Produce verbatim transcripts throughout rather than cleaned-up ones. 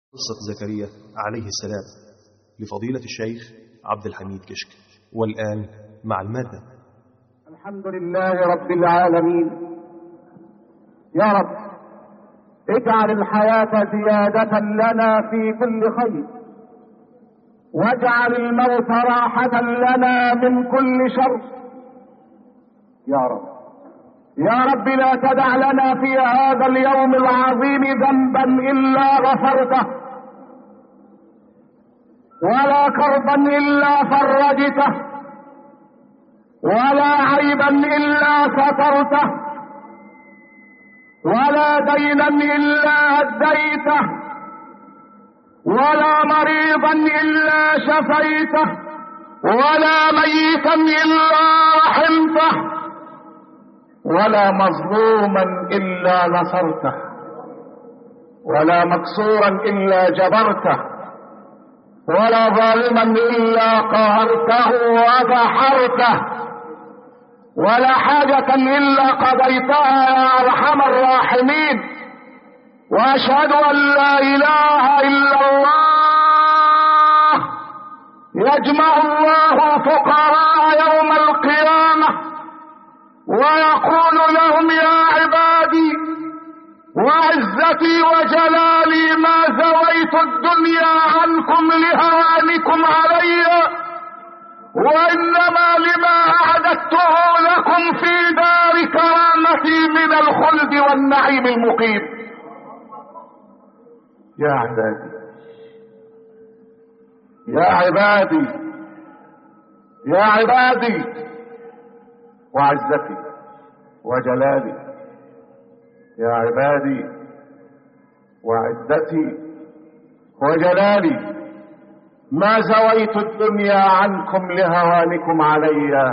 قصة زكريا عليه السلام لفضيلة الشيخ عبد الحميد كشك. والآن مع المادة. الحمد لله رب العالمين. يا رب اجعل الحياة زيادة لنا في كل خير، واجعل الموت راحة لنا من كل شر. يا رب يا رب لا تدع لنا في هذا اليوم العظيم ذنبا إلا غفرته، ولا كربا إلا فرجته، ولا عيبا إلا سترته، ولا دينا إلا أديته، ولا مريضا إلا شفيته، ولا ميتا إلا رحمته، ولا مظلوما إلا نصرته، ولا مكسورا إلا جبرته، ولا ظالما إلا قهرته ودحرته، ولا حاجة إلا قضيتها يا أرحم الراحمين. وأشهد أن لا إله إلا الله يجمع الله فقراء يوم القيامة ويقول لهم يا عبادي وعزتي وجلالي ما زويت الدنيا عنكم لهوانكم علي، وإنما لما أعددته لكم في دار كرامتي من الخلد والنعيم المقيم. يا عبادي يا عبادي يا عبادي وعزتي وجلالي، يا عبادي وعزتي وجلالي ما زويت الدنيا عنكم لهوانكم علي،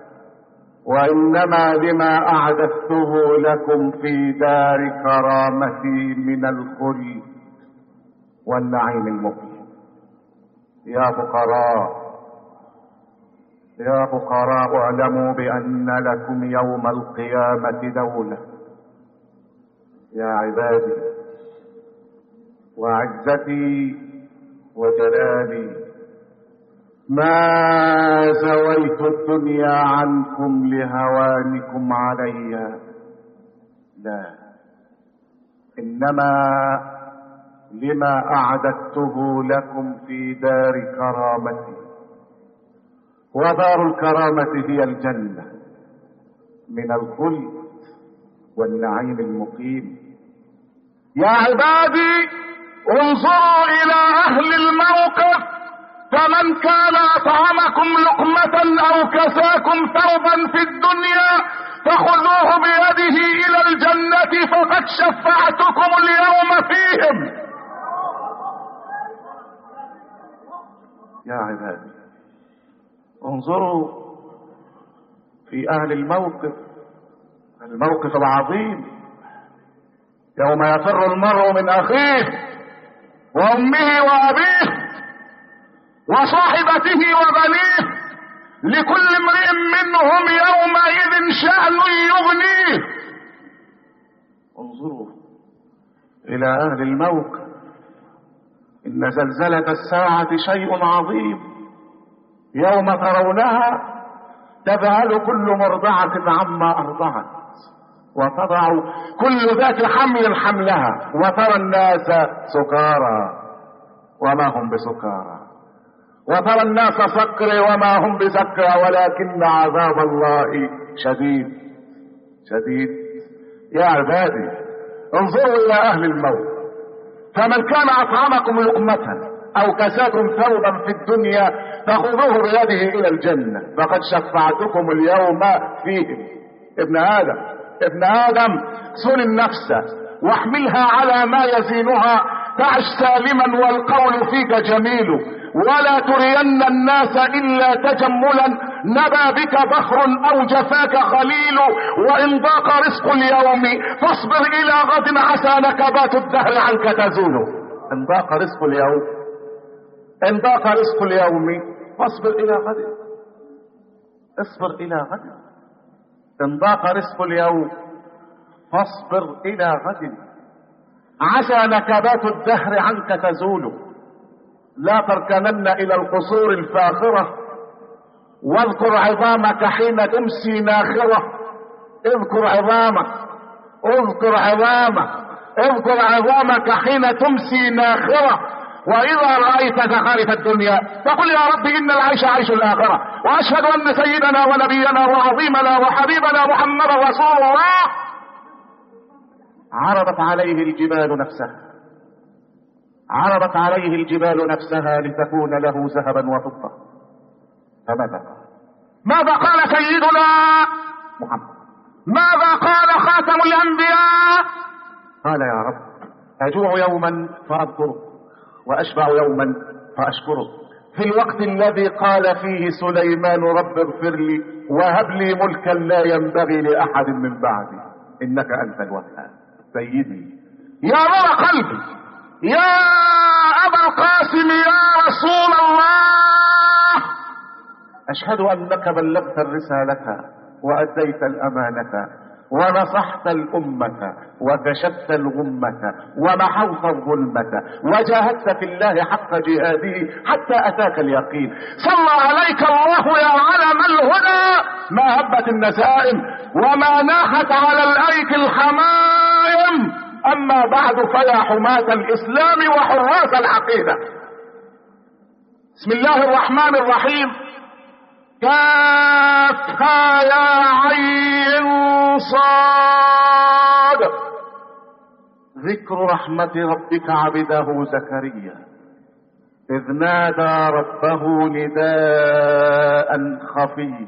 وإنما لما أعددته لكم في دار كرامتي من الخلد والنعيم المقيم. يا فقراء يا فقراء اعلموا بأن لكم يوم القيامة دولة. يا عبادي وعزتي وجلالي ما زويت الدنيا عنكم لهوانكم علي، لا، إنما لما أعددته لكم في دار كرامتي، ودار الكرامة هي الجنة من الخلد والنعيم المقيم. يا عبادي انظروا إلى أهل الموقف، فمن كان أطعمكم لقمة أو كساكم ثوبا في الدنيا فخذوه بيده إلى الجنة فقد شفعتكم اليوم فيهم. يا عبادي انظروا في أهل الموقف، الموقف العظيم يوم يفر المرء من أخيه وأمه وأبيه وصاحبته وبنيه، لكل امرئ منهم يومئذ شأن يغنيه. انظروا إلى أهل الموقف، إن زلزلة الساعة شيء عظيم، يوم ترونها تذهل كل مرضعة عما أرضعت وتضع كل ذات حمل حملها، وترى الناس سكارى وما هم بسكارى، وترى الناس سكرى وما هم بسكرى، ولكن عذاب الله شديد شديد. يا عبادي انظروا إلى أهل الموت، فمن كان أطعمكم لقمة أو كساكم ثوبا في الدنيا فخذوه بيده إلى الجنة فقد شفعتكم اليوم فيهم. ابن آدم ابن آدم سل النفس واحملها على ما يزينها تعش سالما والقول فيك جميل، ولا ترين الناس إلا تجملا نبى بك بخر أو جفاك خليل، وإن ضاق رزق اليوم فاصبر إلى غد عسى نكبات الدهر عنك تزول. إن ضاق رزق اليوم إن ضاق رزق اليوم فاصبر إلى غد، اصبر إلى غد. إن ضاق رزق اليوم فاصبر إلى غد. إن ضاق رزق اليوم فاصبر إلى غد، اصبر إلى غد. إن ضاق رزق اليوم فاصبر إلى غد، اصبر إلى غد. إن ضاق رزق اليوم فاصبر إلى غد، اصبر إلى غد. عسى نكبات الدهر عنك تزول، لا تركنن إلى القصور الفاخرة، واذكر عظامك حين تمسي ناخرة. اذكر عظامك، اذكر عظامك، اذكر عظامك حين تمسي ناخرة. وإذا رأيت زخارف الدنيا فقل يا رب إن العيش عيش الآخرة، وأشهد أن سيدنا ونبينا وعظيمنا وحبيبنا محمد رسول الله. عرضت عليه الجبال نفسها، عرضت عليه الجبال نفسها لتكون له ذهبا وفضة، فماذا قال؟ ماذا قال سيدنا محمد؟ ماذا قال خاتم الأنبياء؟ قال يا رب أجوع يوما فأذكرك، وأشبع يوما فأشكرك، في الوقت الذي قال فيه سليمان رب اغفر لي وهب لي ملكا لا ينبغي لأحد من بعدي إنك أنت الوهاب. سيدي يا نور قلبي، يا أبا القاسم، يا رسول الله، أشهد أنك بلغت الرسالة وأديت الأمانة ونصحت الأمة وكشفت الغمة ومحوت الظلمة وجاهدت في الله حق جهاده حتى أتاك اليقين. صلى عليك الله يا علم الهدى، ما هبت النسائم وما ناحت على الأيك الحمايم. أما بعد فيا حماة الإسلام وحراس العقيدة، بسم الله الرحمن الرحيم. كافها يا عين صاد، ذكر رحمة ربك عبده زكريا إذ نادى ربه نداء خفيا.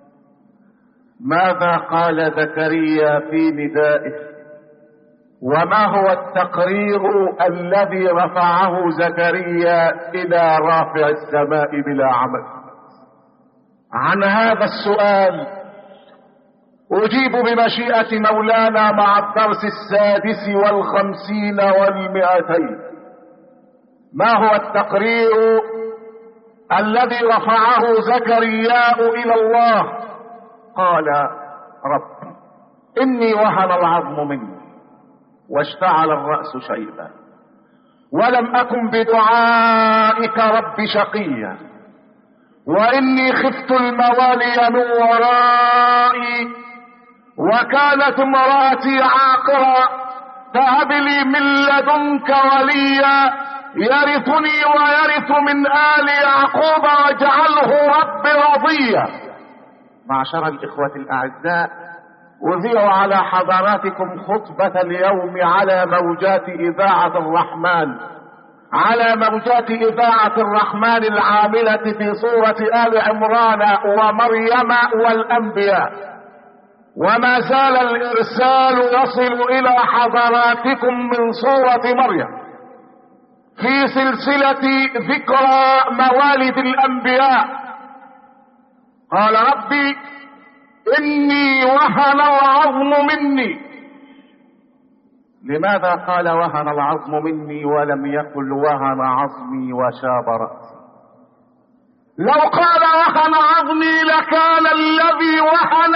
ماذا قال زكريا في ندائه؟ وما هو التقرير الذي رفعه زكريا إلى رافع السماء بلا عمل؟ عن هذا السؤال أجيب بمشيئة مولانا مع الدرس السادس والخمسين والمئتين. ما هو التقرير الذي رفعه زكريا إلى الله؟ قال رب إني وهن العظم مني واشتعل الرأس شيبا ولم أكن بدعائك رب شقيا وإني خفت الموالي من ورائي وكانت امرأتي عاقرا فهب لي من لدنك وليا يرثني ويرث من آل يعقوب واجعله رب رضيا. معشر الإخوة الأعزاء، أذيع على حضراتكم خطبة اليوم على موجات إذاعة الرحمن، على موجات إذاعة الرحمن العاملة في سورة آل عمران ومريم والأنبياء. وما زال الإرسال يصل إلى حضراتكم من سورة مريم في سلسلة ذكرى موالد الأنبياء. قال ربي إني وهن العظم مني. لماذا قال وهن العظم مني ولم يقل وهن عظمي وشاب رأسي؟ لو قال وهن عظمي لكان الذي وهن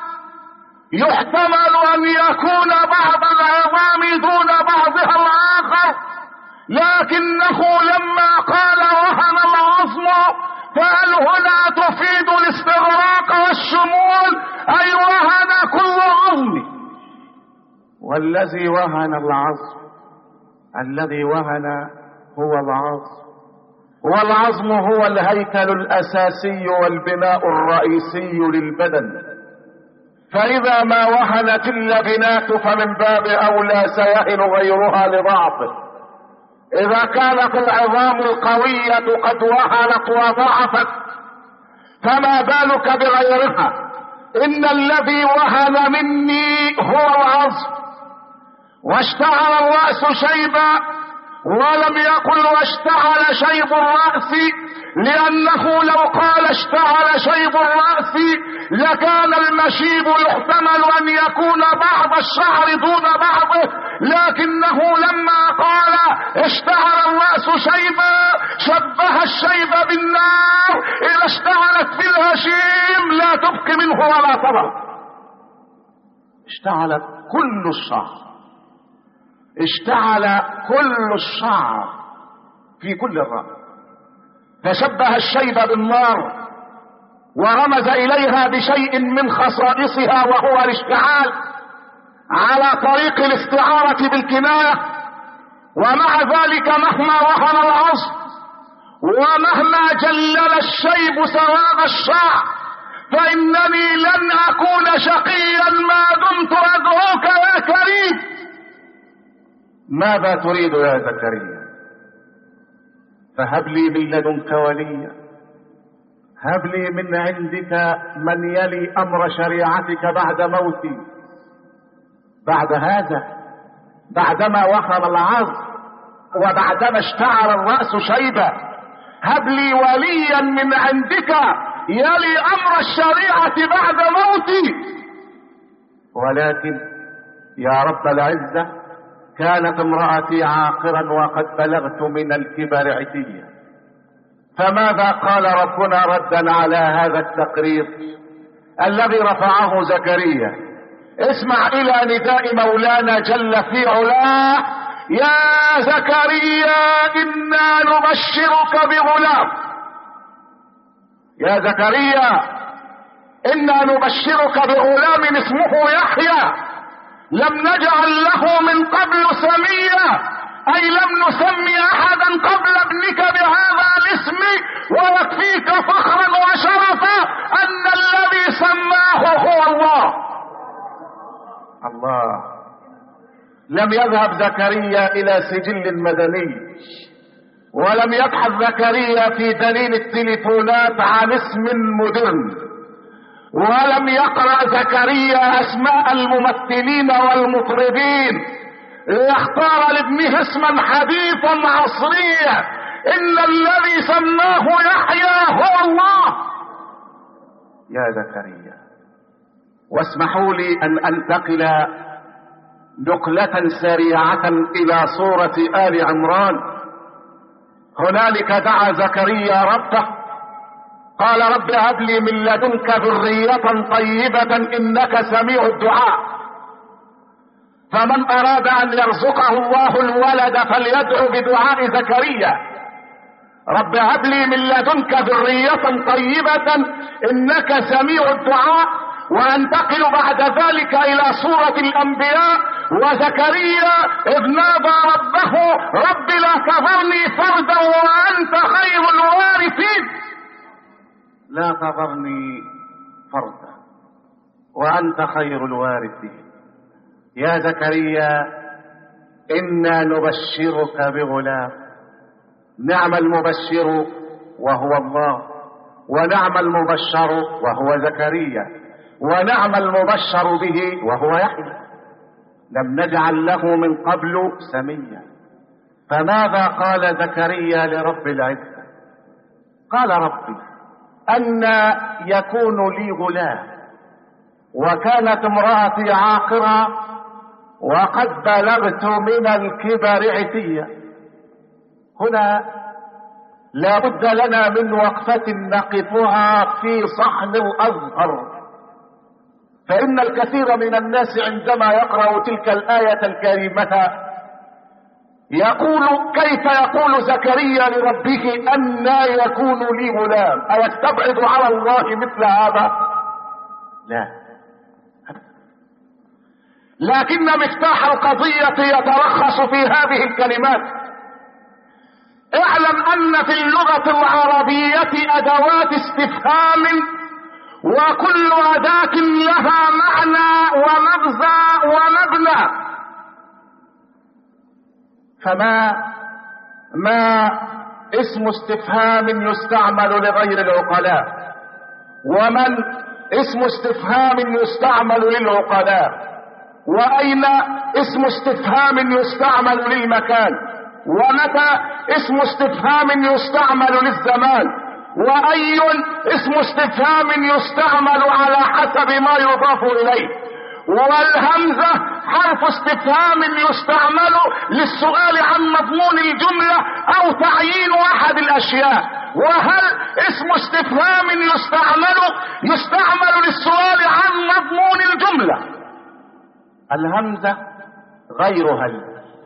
يحتمل أن يكون بعض العظام دون بعضها الآخر، لكنه لما قال وهن العظم فهل هنا تفيد الاستغراق والشمول، أي وهن كل عظم. والذي وهن العظم، الذي وهن هو العظم، والعظم هو الهيكل الأساسي والبناء الرئيسي للبدن، فإذا ما وهنت اللبنات فمن باب أولى سيهن غيرها لضعفه. إذا كانت العظام القوية قد وهنت وضعفت فما بالك بغيرها. إن الذي وهن مني هو العظم. واشتعل الرأس شيبا ولم يقل واشتعل شيب الرأس، لأنه لو قال اشتعل شيب الرأس لكان المشيب يحتمل أن يكون بعض الشعر دون بعضه، لكنه لما قال اشتعل الرأس شيبا شبه الشيب بالنار إذا اشتعلت في الهشيم لا تبقي منه ولا تضر. اشتعلت كل الشعر اشتعل كل الشعر في كل الرأس، فشبه الشيب بالنار ورمز إليها بشيء من خصائصها وهو الاشتعال على طريق الاستعارة بالكناية. ومع ذلك مهما وهن العصر ومهما جلل الشيب سواد الشعر فإنني لن أكون شقيا ما دمت أدعوك يا كريم. ماذا تريد يا زكريا؟ فهب لي من لدنك وليا، هب لي من عندك من يلي أمر شريعتك بعد موتي. بعد هذا، بعدما وخر العظم وبعدما اشتعل الرأس شيبا، هب لي وليا من عندك يلي أمر الشريعة بعد موتي. ولكن يا رب العزة كانت امرأتي عاقرا وقد بلغت من الكبر عتيا. فماذا قال ربنا ردا على هذا التقرير الذي رفعه زكريا؟ اسمع إلى نداء مولانا جل في علاه: يا زكريا إنا نبشرك بغلام. يا زكريا إنا نبشرك بغلام اسمه يحيى لم نجعل له من قبل سميا، أي لم نسمي أحدا قبل ابنك بهذا الاسم، ويكفيك فخرا وشرفا أن الذي سماه هو الله. الله. لم يذهب زكريا إلى سجل مدني، ولم يبحث زكريا في دليل التليفونات عن اسم مدرن، ولم يقرأ زكريا أسماء الممثلين والمطربين ليختار لابنه اسما حديثا عصريا. إن الذي سماه يحيى هو الله. يا زكريا، واسمحوا لي أن أنتقل نقلة سريعة إلى سورة آل عمران. هنالك دعا زكريا ربه قال: رب هب لي من لدنك ذرية طيبة إنك سميع الدعاء. فمن أراد أن يرزقه الله الولد فليدعو بدعاء زكريا: رب هب لي من لدنك ذرية طيبة إنك سميع الدعاء. وانتقل بعد ذلك إلى سورة الأنبياء، وزكريا إذ نادى ربه: رب لا تذرني فردا وأنت خير الوارثين. لا تذرني فردا وأنت خير الوارثين. يا زكريا إنا نبشرك بغلام. نعم المبشر وهو الله، ونعم المبشر وهو زكريا، ونعم المبشر به وهو يحيى. لم نجعل له من قبل سميا. فماذا قال زكريا لرب العزة؟ قال: ربي أن يكون لي غلام وكانت امرأتي عاقرة وقد بلغت من الكبر عتيا. هنا لا بد لنا من وقفة نقفها في صحن الأزهر، فإن الكثير من الناس عندما يقرأ تلك الآية الكريمة يقول: كيف يقول زكريا لربه أنى يكون لي غلام؟ أيستبعد على الله مثل هذا؟ لا. لكن مفتاح القضية يترخص في هذه الكلمات. اعلم أن في اللغة العربية أدوات استفهام، وكل أداة لها معنى ومغزى ومبنى. فما ما اسم استفهام يستعمل لغير العقلاء، ومن اسم استفهام يستعمل للعقلاء، وأين اسم استفهام يستعمل للمكان، ومتى اسم استفهام يستعمل للزمان، وأي اسم استفهام يستعمل على حسب ما يضاف إليه. والهمزة حرف استفهام يستعمل للسؤال عن مضمون الجملة أو تعيين أحد الأشياء. وهل اسم استفهام يستعمل يستعمل للسؤال عن مضمون الجملة. الهمزة غير هل.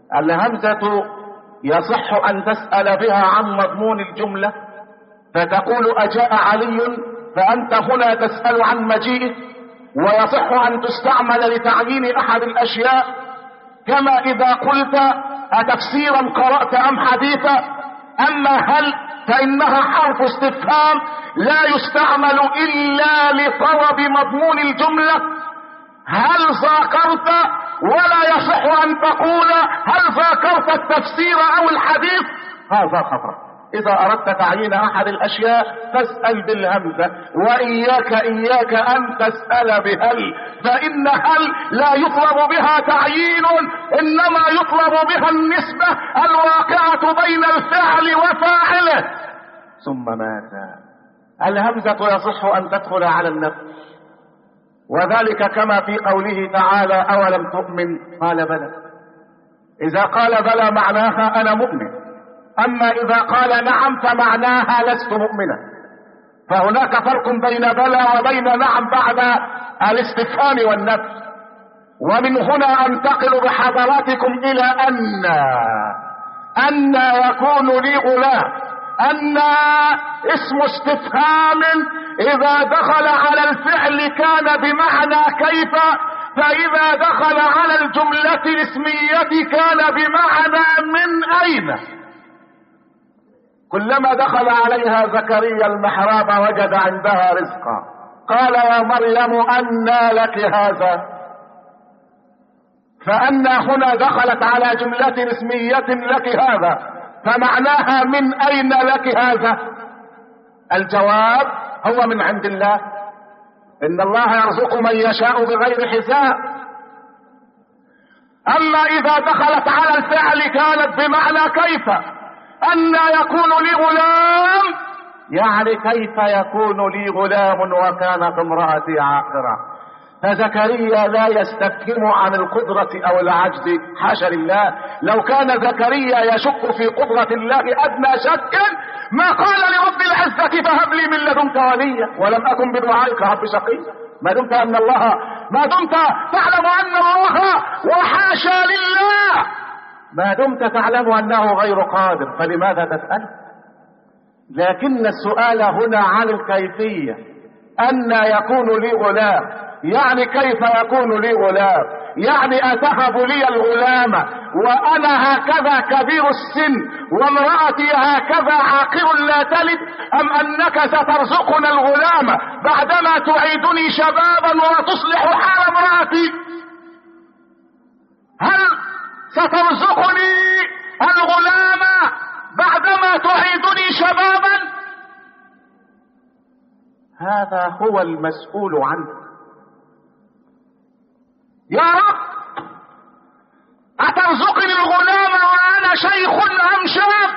الهمزة يصح أن تسأل بها عن مضمون الجملة، فتقول أجاء علي، فأنت هنا تسأل عن مجيئه، ويصح أن تستعمل لتعيين أحد الأشياء، كما إذا قلت أتفسيرا قرأت أم حديثا. أما هل فإنها حرف استفهام لا يستعمل إلا لطلب مضمون الجملة. هل ذاكرت، ولا يصح أن تقول هل ذاكرت التفسير أو الحديث، هذا خطأ. إذا أردت تعيين أحد الأشياء فاسأل بالهمزة، وإياك إياك أن تسأل بهل، فإن هل لا يطلب بها تعيين، إنما يطلب بها النسبة الواقعة بين الفعل وفاعله. ثم ماذا؟ الهمزة يصح أن تدخل على النفي، وذلك كما في قوله تعالى أولم تؤمن قال بلى. إذا قال بلى معناها أنا مؤمن، أما إذا قال نعم فمعناها لست مؤمنا. فهناك فرق بين بلى وبين نعم بعد الاستفهام والنفي. ومن هنا أنتقل بحضراتكم إلى أن أن يكون لي غلام. أن اسم استفهام إذا دخل على الفعل كان بمعنى كيف، فإذا دخل على الجملة الاسمية كان بمعنى من أين. كلما دخل عليها زكريا المحراب وجد عندها رزقا، قال يا مريم أنى لك هذا. فأن هنا دخلت على جملة اسمية لك هذا، فمعناها من أين لك هذا؟ الجواب هو من عند الله. إن الله يرزق من يشاء بغير حساب. أما إذا دخلت على الفعل كانت بمعنى كيف. أن يكون لي غلام، يعني كيف يكون لي غلام وكانت امرأتي عاقرة. فزكريا لا يستفهم عن القدرة أو العجز، حاشا لله. لو كان زكريا يشك في قدرة الله أدنى شك ما قال لرب العزة فهب لي من لدنك وليا ولم أكن بدعائك رب شقي. ما دمت أن الله ما دمت تعلم أن الله وحاشا لله ما دمت تعلم أنه غير قادر، فلماذا تسأل؟ لكن السؤال هنا عن الكيفية. أن يكون لي غلام، يعني كيف يكون لي غلام؟ يعني أتهب لي الغلام وأنا هكذا كبير السن وامرأتي هكذا عاقر لا تلد، أم أنك سترزقنا الغلام بعدما تعيدني شبابا وتصلح حال امرأتي؟ هل سترزقني الغلام بعدما تعيدني شبابا؟ هذا هو المسؤول عنه. يا رب أترزقني الغلام وأنا شيخ أم شاب؟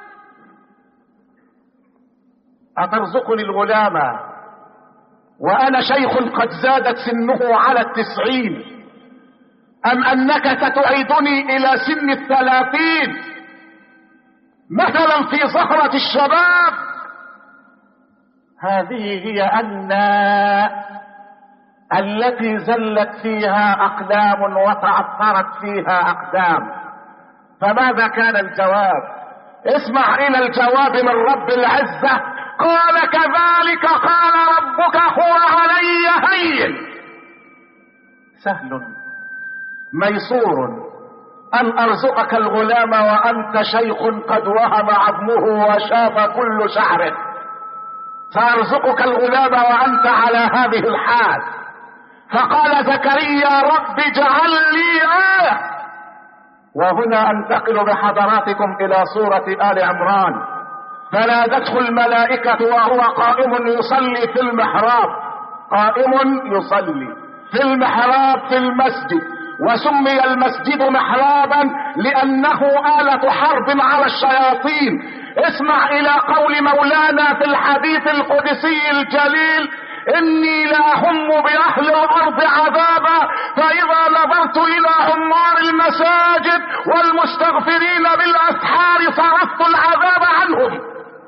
أترزقني الغلام وأنا شيخ قد زادت سنه على التسعين، أم أنك ستعيدني إلى سن الثلاثين مثلا في زهرة الشباب؟ هذه هي أن التي زلت فيها أقدام وتعثرت فيها أقدام. فماذا كان الجواب؟ اسمع إلى الجواب من رب العزة. قال كذلك قال ربك هو علي هين سهل ميسور أن أرزقك الغلام وأنت شيخ قد وهم عظمه وشاب كل شعره. سأرزقك الغلام وأنت على هذه الحال. فقال زكريا رب اجعل لي آية. وهنا أنتقل بحضراتكم إلى سورة آل عمران. فنادته الملائكة وهو قائم يصلي في المحراب، قائم يصلي في المحراب في المسجد. وسمي المسجد محرابا لأنه آلة حرب على الشياطين. اسمع إلى قول مولانا في الحديث القدسي الجليل: إني لأهم بأهل الأرض عذابا فإذا نظرت إلى عمار المساجد والمستغفرين بالأسحار صرفت العذاب عنهم.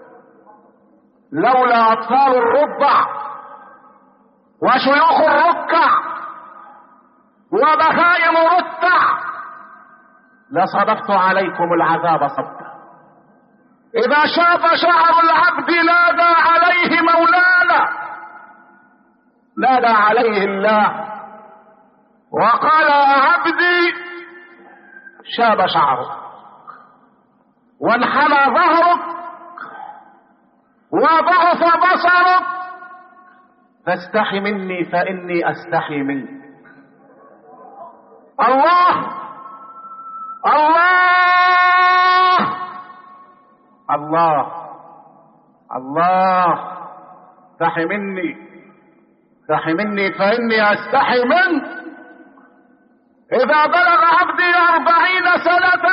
لولا أطفال الرضع وشيوخ الركع وبهائم رتع لصببت عليكم العذاب صبا. إذا شاب شعر العبد نادى عليه مولانا، نادى عليه الله وقال يا عبدي شاب شعرك وانحنى ظهرك وضعف بصرك فاستحي مني فإني أستحي منك. الله الله الله الله استحي مني، استحي مني فإني أستحي منك. إذا بلغ عبدي أربعين سنة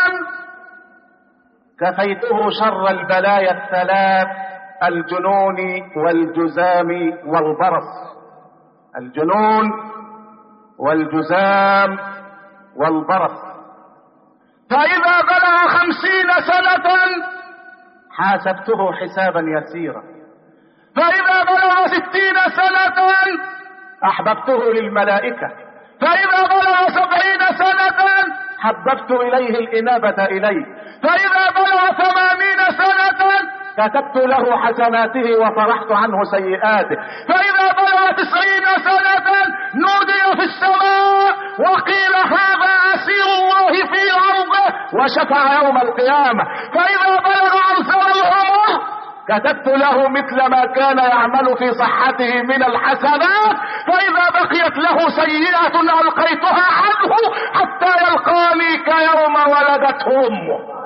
كفيته شر البلايا الثلاث: الجنون والجزام والبرص. الجنون والجزام والبرص. فإذا بلغ خمسين سنة حاسبته حسابا يسيرا. فإذا بلغ ستين سنة أحببته للملائكة. فإذا بلغ سبعين سنة حببت إليه الإنابة إليه. فإذا بلغ ثمانين سنة كتبت له حسناته وطرحت عنه سيئاته. فإذا بلغ تسعين سنة نودي في السماء وقيل هذا أسير الله في أرضه وشفع يوم القيامة. فإذا بلغ أرسل العمر كتبت له مثل ما كان يعمل في صحته من الحسنات. فإذا بقيت له سيئة ألقيتها عنه حتى يلقاني كيوم ولدته أمه.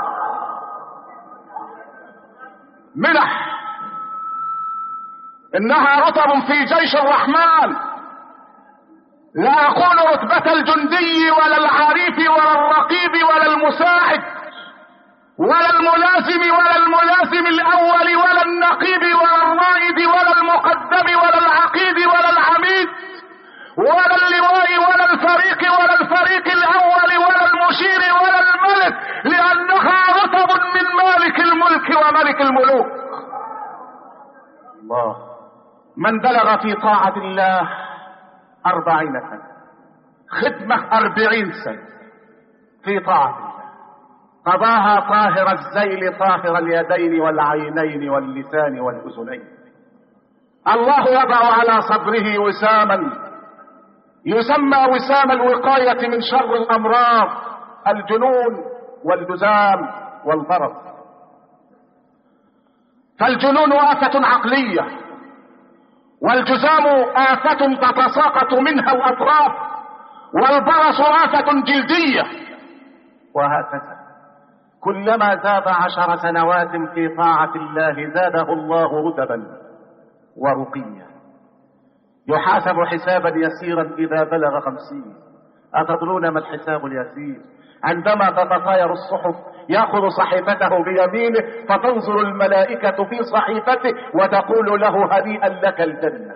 منح إنها رتب في جيش الرحمن، لا أقول رتبة الجندي ولا العريف ولا الرقيب ولا المساعد ولا الملازم ولا الملازم الأول ولا النقيب ولا الرائد ولا المقدم ولا العقيد ولا العميد ولا اللواء ولا الفريق ولا الفريق الأول ولا المشير ولا الملك، لأنها رتب من مالك الملك وملك الملوك. الله. من بلغ في طاعة الله أربعين سنة، خدمة أربعين سنة في طاعة الله، قضاها طاهر الزيل طاهر اليدين والعينين واللسان والأذنين. الله يضع على صدره وساما يسمى وسام الوقاية من شر الأمراض: الجنون والجزام والبرص. فالجنون آفة عقلية، والجزام آفة تتساقط منها الأطراف، والبرص آفة جلدية. وهكذا كلما زاد عشر سنوات في طاعة الله زاده الله رتبا ورقيا. يحاسب حسابا يسيرا إذا بلغ خمسين. أتدرون ما الحساب اليسير؟ عندما تتطاير الصحف يأخذ صحيفته بيمينه فتنظر الملائكة في صحيفته وتقول له هنيئا لك الجنة،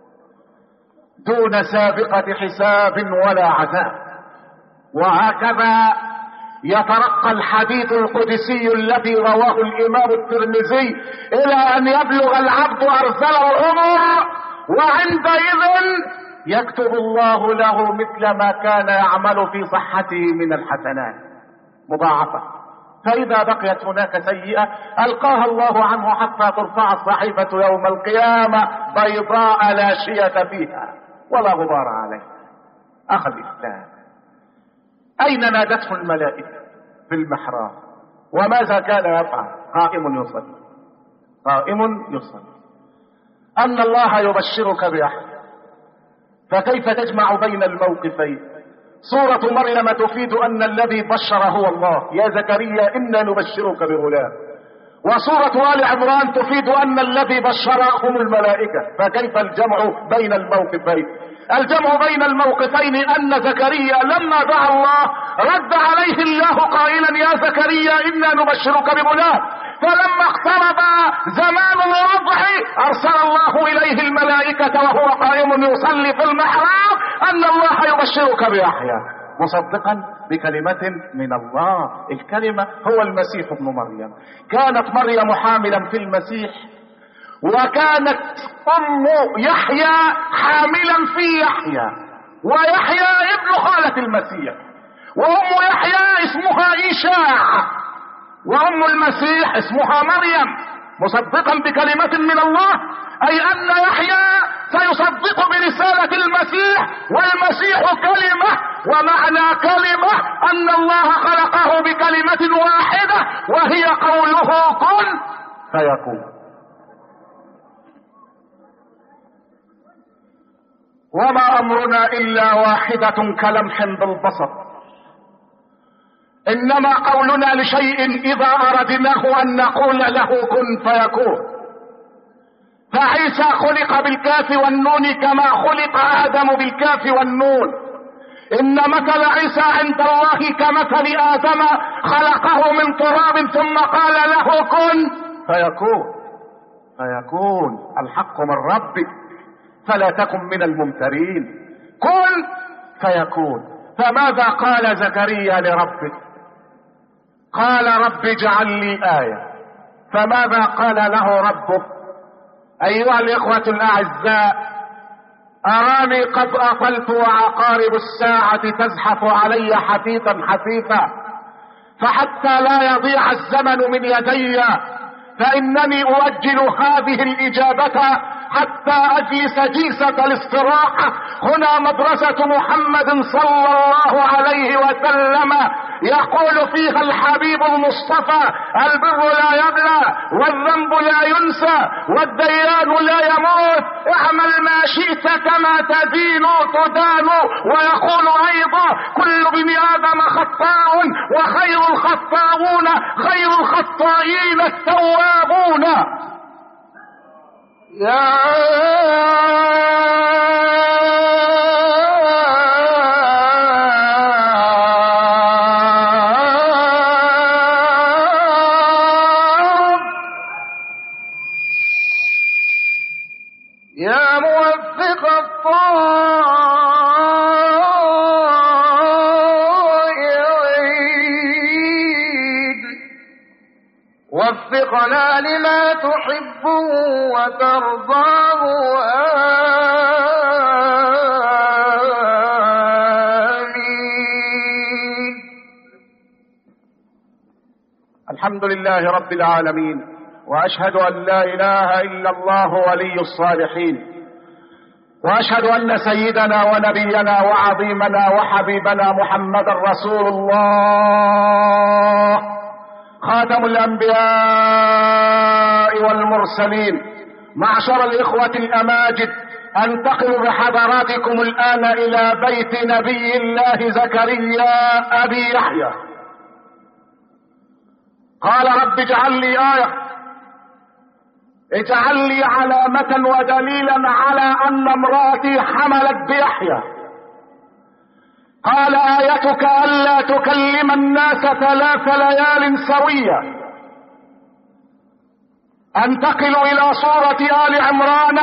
دون سابقة حساب ولا عذاب. وهكذا يترقى الحديث القدسي الذي رواه الإمام الترمذي إلى أن يبلغ العبد أرذل العمر، وعندئذ يكتب الله له مثل ما كان يعمل في صحته من الحسنات مضاعفة. فإذا بقيت هناك سيئة ألقاها الله عنه حتى ترفع الصحيفة يوم القيامة بيضاء لا شية فيها ولا غبار عليها. أخ الإسلام، أين نادته الملائكة؟ في المحراب. وماذا كان يفعل؟ قائم يصلي، قائم يصلي. أن الله يبشرك بيحيى، فكيف تجمع بين الموقفين؟ سورة مريم تفيد أن الذي بشر هو الله: يا زكريا إنا نبشرك بغلام. وسورة آل عمران تفيد أن الذي بشرهم الملائكة، فكيف الجمع بين الموقفين؟ الجمع بين الموقفين أن زكريا لما دعا الله رد عليه الله قائلا: يا زكريا إنا نبشرك بغلام. فلما اقترب زمان الوضع أرسل الله إليه الملائكة وهو قائم يصلي في المحراب أن الله يبشرك بيحيى مصدقا بكلمة من الله. الكلمة هو المسيح ابن مريم. كانت مريم حاملا في المسيح، وكانت أم يحيى حاملا في يحيى، ويحيى ابن خالة المسيح، وأم يحيى اسمها إيشاع، وأم المسيح اسمها مريم، مصدقا بكلمة من الله، أي أن يحيى سيصدق برسالة المسيح، والمسيح كلمة، ومعنى كلمة أن الله خلقه بكلمة واحدة وهي قوله كن فيكون. وما أمرنا إلا واحدة كلمح بالبصر، إنما قولنا لشيء إذا أردناه أن نقول له كن فيكون. فعيسى خلق بالكاف والنون كما خلق آدم بالكاف والنون، إن مثل عيسى عند الله كمثل آدم خلقه من تراب ثم قال له كن فيكون. فيكون الحق من ربك فلا تكن من الممترين. كن فيكون. فماذا قال زكريا لربه؟ قال رب اجعل لي آية. فماذا قال له ربه؟ أيها الإخوة الأعزاء، أراني قد أطلت وعقارب الساعة تزحف علي حثيثا حثيثا، فحتى لا يضيع الزمن من يدي فإنني أؤجل هذه الإجابة حتى أجلس جلسة الاستراحة. هنا مدرسة محمد صلى الله عليه وسلم يقول فيها الحبيب المصطفى: البر لا يبلى، والذنب لا ينسى، والديان لا يموت، اعمل ما شئت كما تدين تدان. ويقول أيضا: كل ابن آدم خطاء، وخير الخطاؤون خير الخطائين التوابون. يا يا موفق الطائعين، وفقنا لما تحب وترضاه. آمين. الحمد لله رب العالمين، وأشهد أن لا إله إلا الله ولي الصالحين، وأشهد أن سيدنا ونبينا وعظيمنا وحبيبنا محمدا رسول الله، خاتم الأنبياء والمرسلين. معشر الإخوة الأماجد، أنتقل بحضراتكم الآن إلى بيت نبي الله زكريا أبي يحيى. قال رب اجعل لي آية، اجعل لي علامة ودليلا على أن امرأتي حملت بيحيى. قال آيتك ألا تكلم الناس ثلاث ليال سوية. انتقل إلى سورة آل عمران.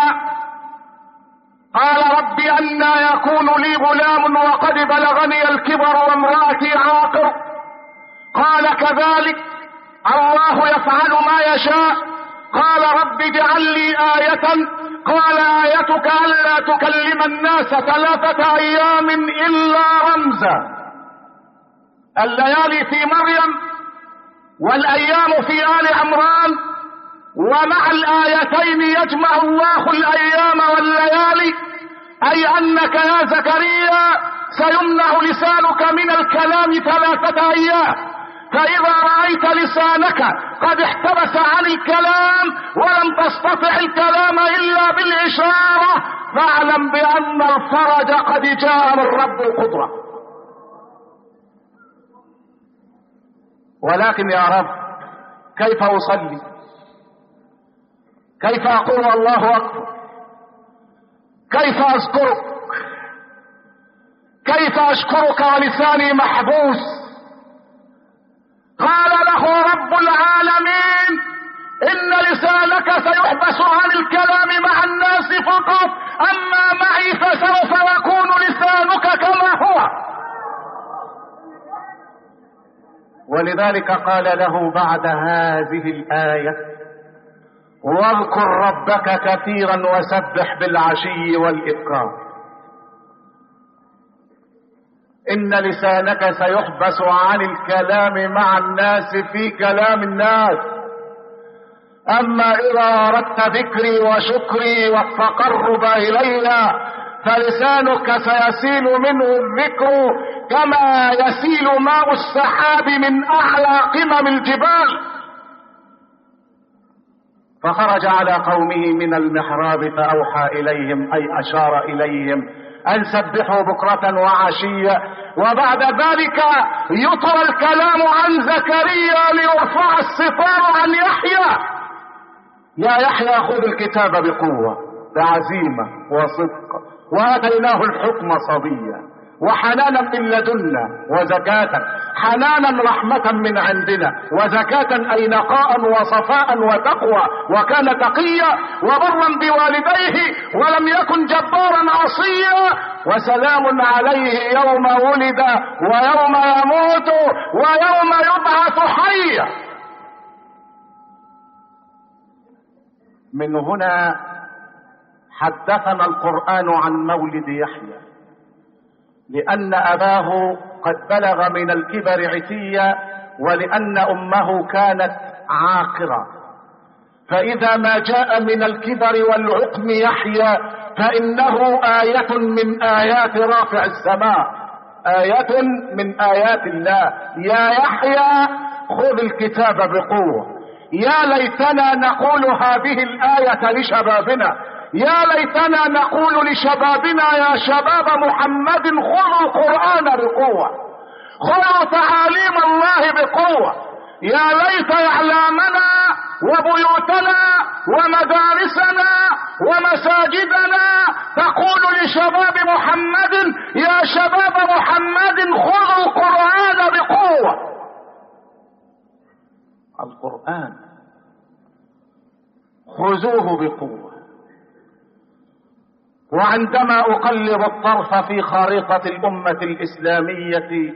قال رب أنى يكون لي غلام وقد بلغني الكبر وامرأتي عاقر. قال كذلك الله يفعل ما يشاء. قال رب اجعل لي آية. قال آيتك ألا تكلم الناس ثلاثة أيام إلا رمزا. الليالي في مريم والأيام في آل عمران، ومع الآيتين يجمع الله الأيام والليالي، أي أنك يا زكريا سيمنع لسانك من الكلام ثلاثة أيام. فإذا رأيت لسانك قد احتبس عن الكلام ولم تستطع الكلام إلا بالإشارة، فاعلم بأن الفرج قد جاء من رب القدرة. ولكن يا رب، كيف أصلي؟ كيف أقول الله أكبر؟ كيف أذكرك؟ كيف أشكرك ولساني محبوس؟ قال له رب العالمين: إن لسانك سيحبس عن الكلام مع الناس فقط، أما معي فسوف يكون لسانك كما هو. ولذلك قال له بعد هذه الآية: واذكر ربك كثيرا وسبح بالعشي والإبكار. إن لسانك سيحبس عن الكلام مع الناس في كلام الناس، أما إذا أردت ذكري وشكري والتقرب إلي فلسانك سيسيل منه الذكر كما يسيل ماء السحاب من أعلى قمم الجبال. فخرج على قومه من المحراب فأوحى إليهم، أي أشار إليهم أن سبحوا بكرة وعشية. وبعد ذلك يطوى الكلام عن زكريا ليرفع الستار عن يحيى. يا يحيى خذ الكتاب بقوة بعزيمة وصدق، وآتيناه الحكم صبيا وحنانا من لدنا وزكاة، حنانا رحمة من عندنا، وزكاة أي نقاء وصفاء وتقوى، وكان تقيا وبرا بوالديه ولم يكن جبارا عصيا، وسلام عليه يوم ولد ويوم يموت ويوم يبعث حيا. من هنا حدثنا القرآن عن مولد يحيى، لأن أباه قد بلغ من الكبر عتيا، ولأن أمه كانت عاقرة، فإذا ما جاء من الكبر والعقم يحيى فإنه آية من آيات رافع السماء، آية من آيات الله. يا يحيى خذ الكتاب بقوة. يا ليتنا نقول هذه الآية لشبابنا، يا ليتنا نقول لشبابنا يا شباب محمد خذوا القرآن بقوة، خذوا تعاليم الله بقوة. يا ليت أعلامنا وبيوتنا ومدارسنا ومساجدنا تقول لشباب محمد يا شباب محمد خذوا القرآن بقوة. القرآن خذوه بقوة. وعندما أقلب الطرف في خارطة الأمة الإسلامية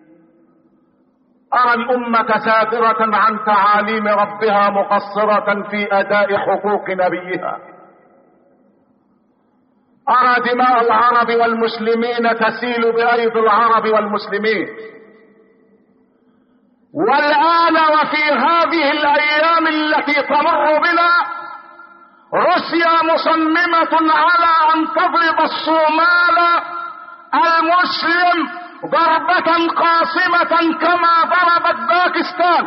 أرى الأمة سافرة عن تعاليم ربها، مقصرة في أداء حقوق نبيها. أرى دماء العرب والمسلمين تسيل بأيدي العرب والمسلمين. والآن وفي هذه الأيام التي تمر بنا روسيا مصممة على أن تضرب الصومال المسلم ضربة قاصمة كما ضربت باكستان.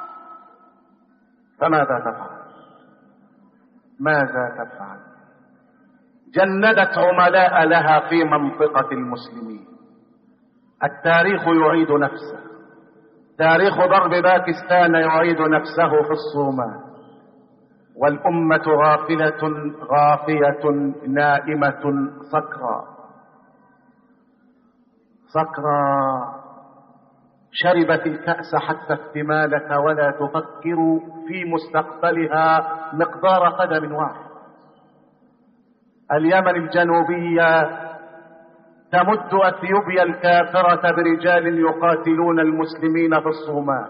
فماذا تفعل؟ ماذا تفعل؟ جندت عملاء لها في منطقة المسلمين. التاريخ يعيد نفسه، تاريخ ضرب باكستان يعيد نفسه في الصومال، والأمة غافلة غافية نائمة سكرى سكرى شربت الكأس حتى اكتمالك ولا تفكر في مستقبلها مقدار قدم واحد. اليمن الجنوبية تمد أثيوبيا الكافرة برجال يقاتلون المسلمين في الصومال،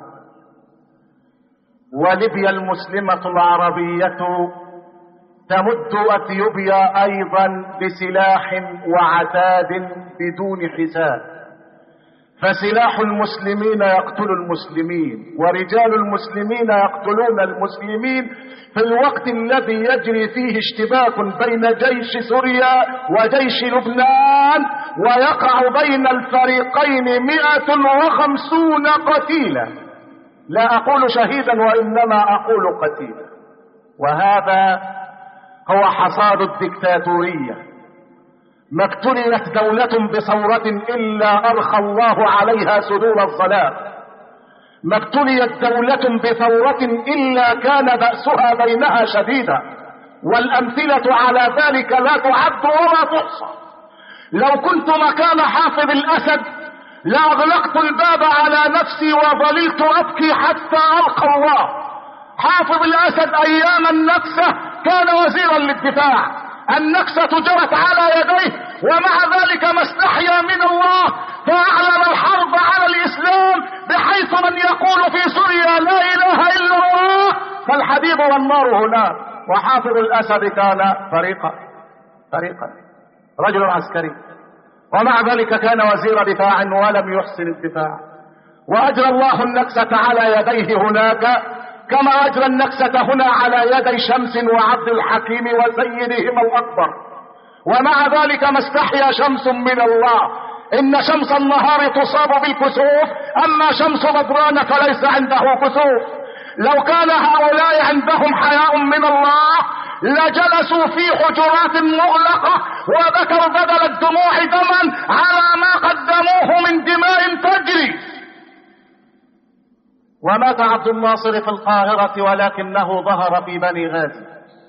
وليبيا المسلمة العربية تمد أثيوبيا أيضا بسلاح وعتاد بدون حساب. فسلاح المسلمين يقتل المسلمين، ورجال المسلمين يقتلون المسلمين، في الوقت الذي يجري فيه اشتباك بين جيش سوريا وجيش لبنان، ويقع بين الفريقين مئة وخمسون قتيلا. لا أقول شهيدا وإنما أقول قتيلا. وهذا هو حصاد الدكتاتورية. ما ابتليت دولة بثورة إلا أرخى الله عليها سدور الظلام. ما ابتليت دولة بثورة إلا كان بأسها بينها شديدا، والأمثلة على ذلك لا تعد ولا تحصى. لو كنت مكان حافظ الأسد لأغلقت الباب على نفسي وظللت أبكي حتى ألقى الله. حافظ الأسد أيام النكسة كان وزيرا للدفاع، النكسة جرت على يديه ومع ذلك ما استحيا من الله فأعلن الحرب على الإسلام، بحيث من يقول في سوريا لا إله إلا الله فالحديد والنار هناك. وحافظ الأسد كان فريقا فريقا رجل عسكري ومع ذلك كان وزير دفاع ولم يحسن الدفاع، وأجرى الله النكسة على يديه هناك كما أجرى النكسة هنا على يدي شمس وعبد الحكيم وسيدهما الأكبر. ومع ذلك ما استحيا شمس من الله، إن شمس النهار تصاب بالكسوف، أما شمس بدران فليس عنده كسوف. لو كان هؤلاء عندهم حياء من الله لجلسوا في حجرات مغلقة وبكوا بدل الدموع دما على ما قدموه من دماء تجري. ومات عبد الناصر في القاهرة ولكنه ظهر في بني غازي.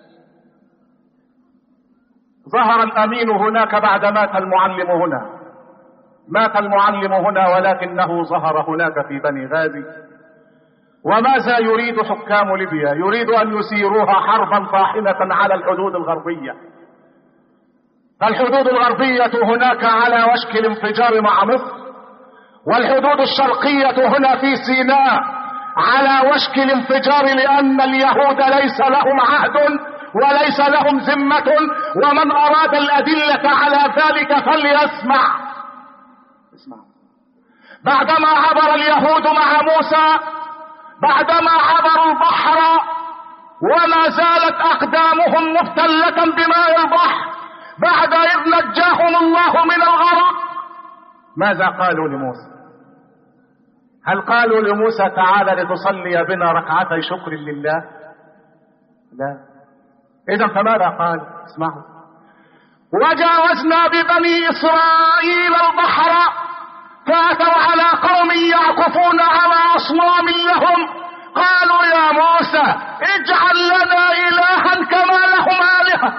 ظهر الأمين هناك بعد مات المعلم هنا. مات المعلم هنا ولكنه ظهر هناك في بني غازي. وماذا يريد حكام ليبيا؟ يريد أن يسيروها حربا طاحنة على الحدود الغربية. فالحدود الغربية هناك على وشك الانفجار مع مصر، والحدود الشرقية هنا في سيناء على وشك الانفجار، لأن اليهود ليس لهم عهد وليس لهم ذمة، ومن أراد الأدلة على ذلك فليسمع. اسمع. بعدما عبر اليهود مع موسى، بعدما عبروا البحر وما زالت أقدامهم مبتلة بماء البحر، بعد إذ نجاهم الله من الغرق، ماذا قالوا لموسى؟ هل قالوا لموسى تعالى لتصلي بنا ركعتي شكر لله؟ لا. إذا فماذا قال؟ اسمعوا. وجاوزنا ببني إسرائيل البحر فأتوا على قوم يعكفون على أصنام لهم، قالوا يا موسى اجعل لنا إلها كما لهم آلهة.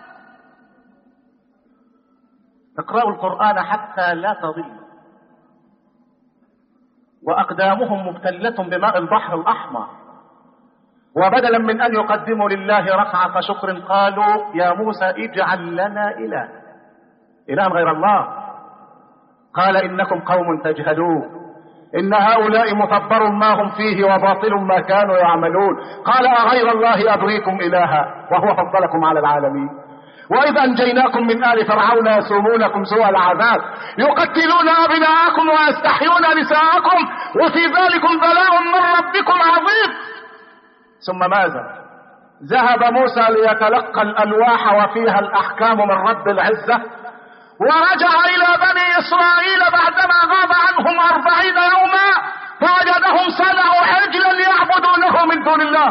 اقرأوا القرآن حتى لا تضلوا. وأقدامهم مبتلة بماء البحر الأحمر، وبدلا من أن يقدموا لله ركعة شكر قالوا يا موسى اجعل لنا إله إله غير الله. قال إنكم قوم تجهلون، إن هؤلاء متبر ما هم فيه وباطل ما كانوا يعملون. قال أغير الله أبغيكم إلها وهو فضلكم على العالمين. وإذا أنجيناكم من آل فرعون يسومونكم سوء العذاب يقتلون أبناءكم ويستحيون نساءكم وفي ذلكم بلاء من ربكم عظيم. ثم ماذا؟ ذهب موسى ليتلقى الألواح وفيها الأحكام من رب العزة، ورجع إلى بني إسرائيل بعدما غاب عنهم أربعين يوما فوجدهم صنعوا عجلا يعبدونه من دون الله.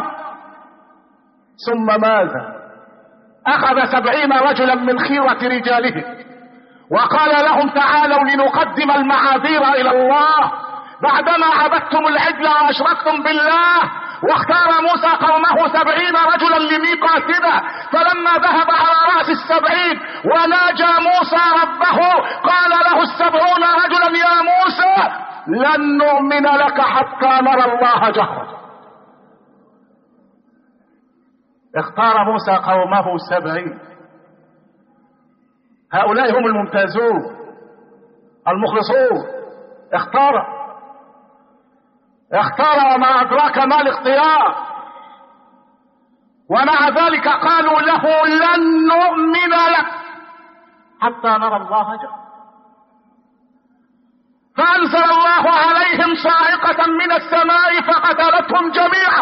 ثم ماذا؟ أخذ سبعين رجلا من خيرة رجاله وقال لهم تعالوا لنقدم المعاذير إلى الله بعدما عبدتم العجل وأشركتم بالله. واختار موسى قومه سبعين رجلا لميقاتنا، فلما ذهب على رأس السبعين وناجى موسى ربه قال له السبعون رجلا يا موسى لن نؤمن لك حتى نرى الله جهرا. اختار موسى قومه سبعين، هؤلاء هم الممتازون المخلصون. اختار اختار وما أدراك ما الاختيار. ومع ذلك قالوا له لن نؤمن لك حتى نرى الله جهرا. فأنزل الله عليهم صاعقة من السماء فقتلتهم جميعا.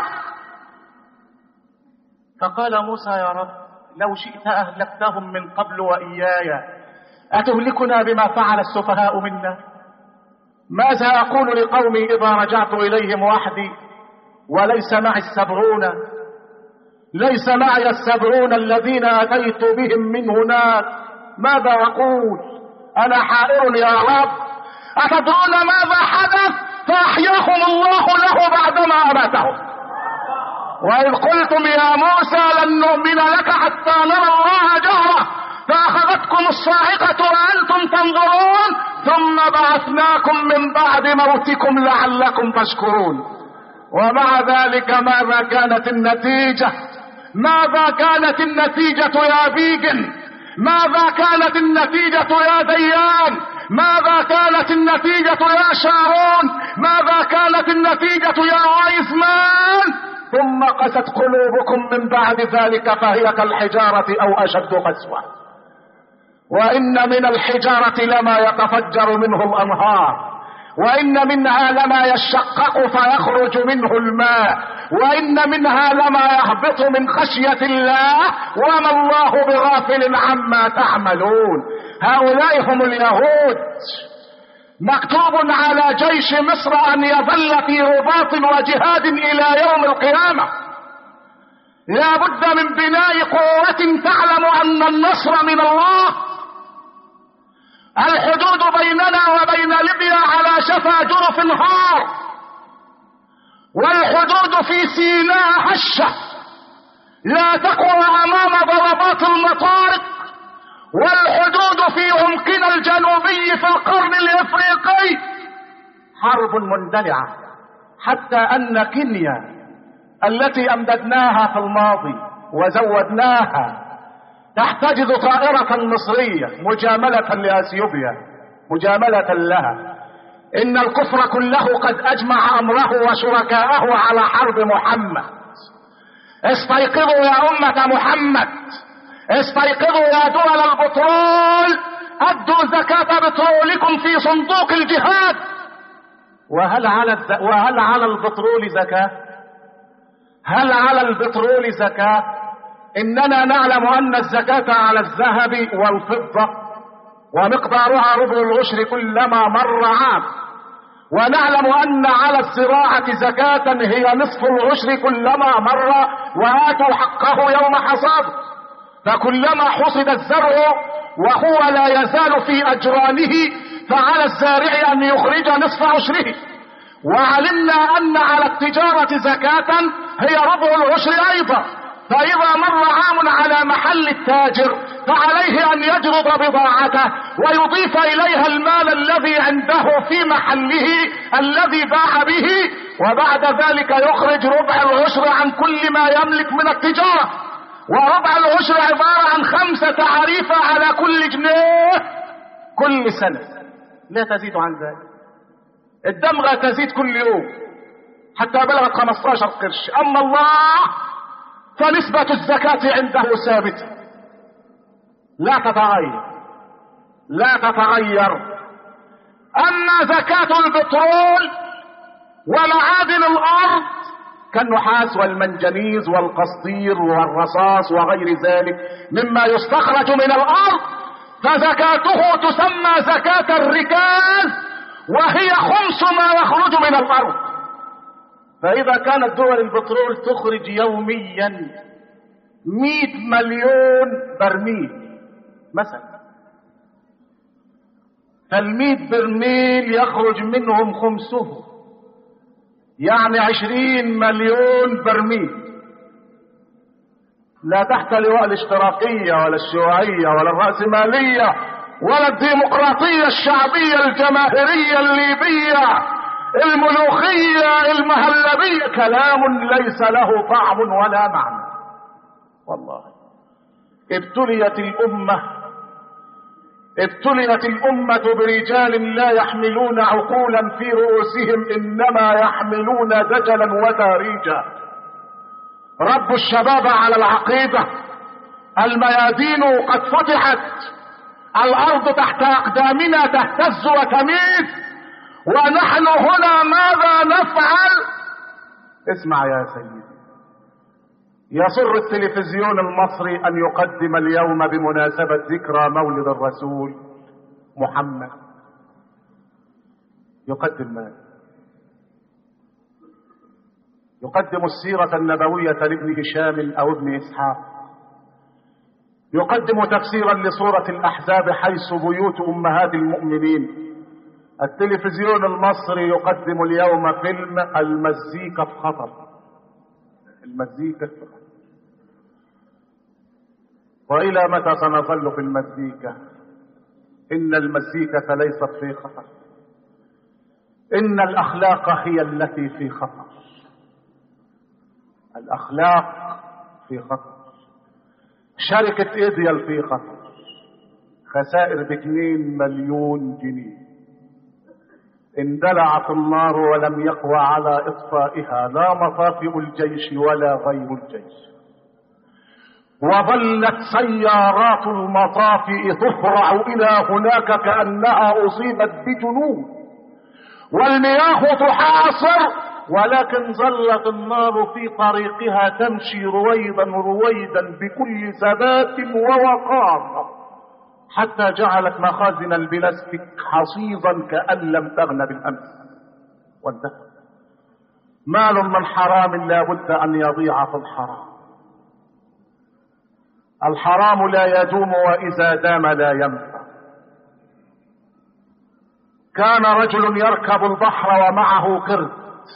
فقال موسى يا رب لو شئت أهلكتهم من قبل وإياي أتهلكنا بما فعل السفهاء منا؟ ماذا أقول لقومي إذا رجعت إليهم وحدي وليس معي السبعون ليس معي السبعون الذين أتيت بهم من هناك؟ ماذا أقول؟ أنا حائر يا رب. أتدرون ماذا حدث؟ فأحياهم الله له بعدما أماتهم. وإذ قلتم يا موسى لن نؤمن لك حتى نرى الله جهرا فأخذتكم الصاعقة وأنتم تنظرون ثم بعثناكم من بعد موتكم لعلكم تشكرون. ومع ذلك ماذا كانت النتيجة؟ ماذا كانت النتيجة يا بيجن؟ ماذا كانت النتيجة يا ديان؟ ماذا كانت النتيجة يا شارون؟ ماذا كانت النتيجة يا عثمان؟ ثم قست قلوبكم من بعد ذلك فهي كالحجارة أو أشد قسوة. وإن من الحجارة لما يتفجر منه الأنهار، وإن منها لما يشقق فيخرج منه الماء، وإن منها لما يهبط من خشية الله وما الله بغافل عما تعملون. هؤلاء هم اليهود. مكتوب على جيش مصر أن يظل في رباط وجهاد إلى يوم القيامة. لا بد من بناء قوة تعلم أن النصر من الله. الحدود بيننا وبين ليبيا على شفا جرف هار، والحدود في سيناء هشة لا تقوى أمام ضربات المطارق، والحدود في عمقنا الجنوبي في القرن الإفريقي حرب مندلعة، حتى أن كينيا التي أمددناها في الماضي وزودناها تحتجز طائرة مصرية مجاملة لأثيوبيا، مجاملة لها. إن الكفر كله قد أجمع أمره وشركاءه على حرب محمد. استيقظوا يا أمة محمد، استيقظوا يا دول البترول، أدوا زكاة بترولكم في صندوق الجهاد. وهل على الز... وهل على البترول زكاة؟ هل على البترول زكاة؟ إننا نعلم أن الزكاة على الذهب والفضة ومقدارها ربع العشر كلما مر عام، ونعلم أن على الزراعة زكاة هي نصف العشر كلما مر، وآتوا حقه يوم حصاده. فكلما حصد الزرع وهو لا يزال في أجرانه فعلى الزارع أن يخرج نصف عشره. وعلمنا أن على التجارة زكاة هي ربع العشر أيضا. فإذا مر عام على محل التاجر فعليه أن يجرد بضاعته ويضيف إليها المال الذي عنده في محله الذي باع به، وبعد ذلك يخرج ربع العشر عن كل ما يملك من التجارة. وربع العشر عبارة عن خمسة تعريفة على كل جنيه كل سنة، لا تزيد عن ذلك. الدمغة تزيد كل يوم حتى بلغت خمسة عشر قرش. أما الله فنسبة الزكاة عنده ثابتة لا تتغير لا تتغير. أما زكاة البترول ومعادن الأرض كالنحاس والمنجنيز والقصدير والرصاص وغير ذلك مما يستخرج من الأرض فزكاته تسمى زكاة الركاز، وهي خمس ما يخرج من الأرض. فإذا كانت دول البترول تخرج يوميا مئة مليون برميل مثلا، فالمئة برميل يخرج منهم خمسه يعني عشرين مليون برميل. لا تحت لواء الاشتراكية ولا الشيوعية ولا الرأسمالية ولا الديمقراطية الشعبية الجماهيرية الليبية الملوخية المهلبية، كلام ليس له طعم ولا معنى. والله ابتليت الأمة ابتليت الأمة برجال لا يحملون عقولا في رؤوسهم، إنما يحملون دجلا وتاريجا. رب الشباب على العقيدة، الميادين قد فتحت، الأرض تحت أقدامنا تهتز وتميل، ونحن هنا ماذا نفعل؟ اسمع يا سيدي، يسر التلفزيون المصري أن يقدم اليوم بمناسبة ذكرى مولد الرسول محمد، يقدم ماذا؟ يقدم السيرة النبوية لابن هشام أو ابن إسحاق، يقدم تفسيرا لسورة الأحزاب حيث بيوت أمهات المؤمنين. التلفزيون المصري يقدم اليوم فيلم المزيكا في خطر. المزيكا في خطر. وإلى متى سنظل في المزيكا؟ إن المزيكا ليست في خطر، إن الأخلاق هي التي في خطر. الأخلاق في خطر. شركة إيديال في خطر، خسائر باثنين مليون جنيه. اندلعت النار ولم يقوى على إطفائها لا مطافئ الجيش ولا غير الجيش. وظلت سيارات المطاف تفرع إلى هناك كأنها أصيبت بجنون، والمياه تحاصر، ولكن ظلت النار في طريقها تمشي رويدا رويدا بكل ثبات ووقار، حتى جعلت مخازن البلاستيك حصيدا كأن لم تغن بالأمس وانتهى. مال من حرام لا بد أن يضيع في الحرام. الحرام لا يدوم وإذا دام لا ينفع. كان رجل يركب البحر ومعه قرد،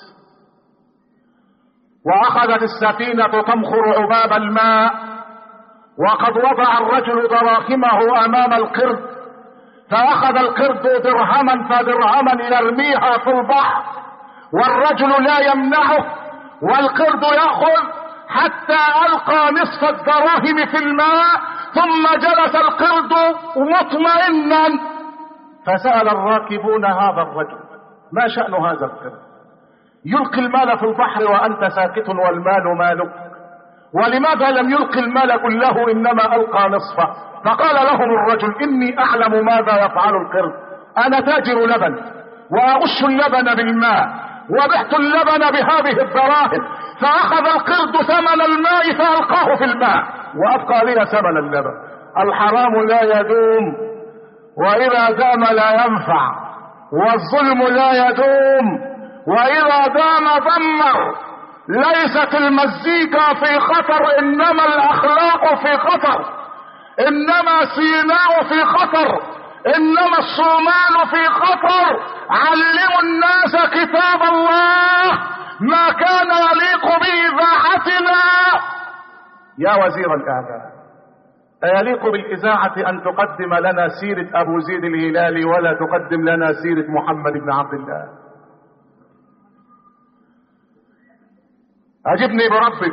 وأخذت السفينة تمخر عباب الماء، وقد وضع الرجل دراهمه أمام القرد، فأخذ القرد درهما فدرهما يرميها في البحر، والرجل لا يمنعه، والقرد يأخذ حتى ألقى نصف الدراهم في الماء، ثم جلس القرد مطمئنا. فسأل الراكبون هذا الرجل: ما شأن هذا القرد؟ يلقي المال في البحر وأنت ساكت والمال مالك، ولماذا لم يلقي المال كله إنما ألقى نصفه؟ فقال لهم الرجل: إني أعلم ماذا يفعل القرد، أنا تاجر لبن وأغش اللبن بالماء، وبعت اللبن بهذه الدراهم، فأخذ القرد ثمن الماء فألقاه في الماء وأبقى لي ثمن اللبن. الحرام لا يدوم، وإذا دام لا ينفع، والظلم لا يدوم، وإذا دام دمر. ليست المزيكا في خطر، إنما الأخلاق في خطر، إنما سيناء في خطر، إنما الصومال في خطر. علموا الناس كتاب الله، ما كان يليق بإذاعتنا. يا وزير الإعلام، أيليق بالإذاعة أن تقدم لنا سيرة أبو زيد الهلالي ولا تقدم لنا سيرة محمد بن عبد الله؟ أجبني بربك،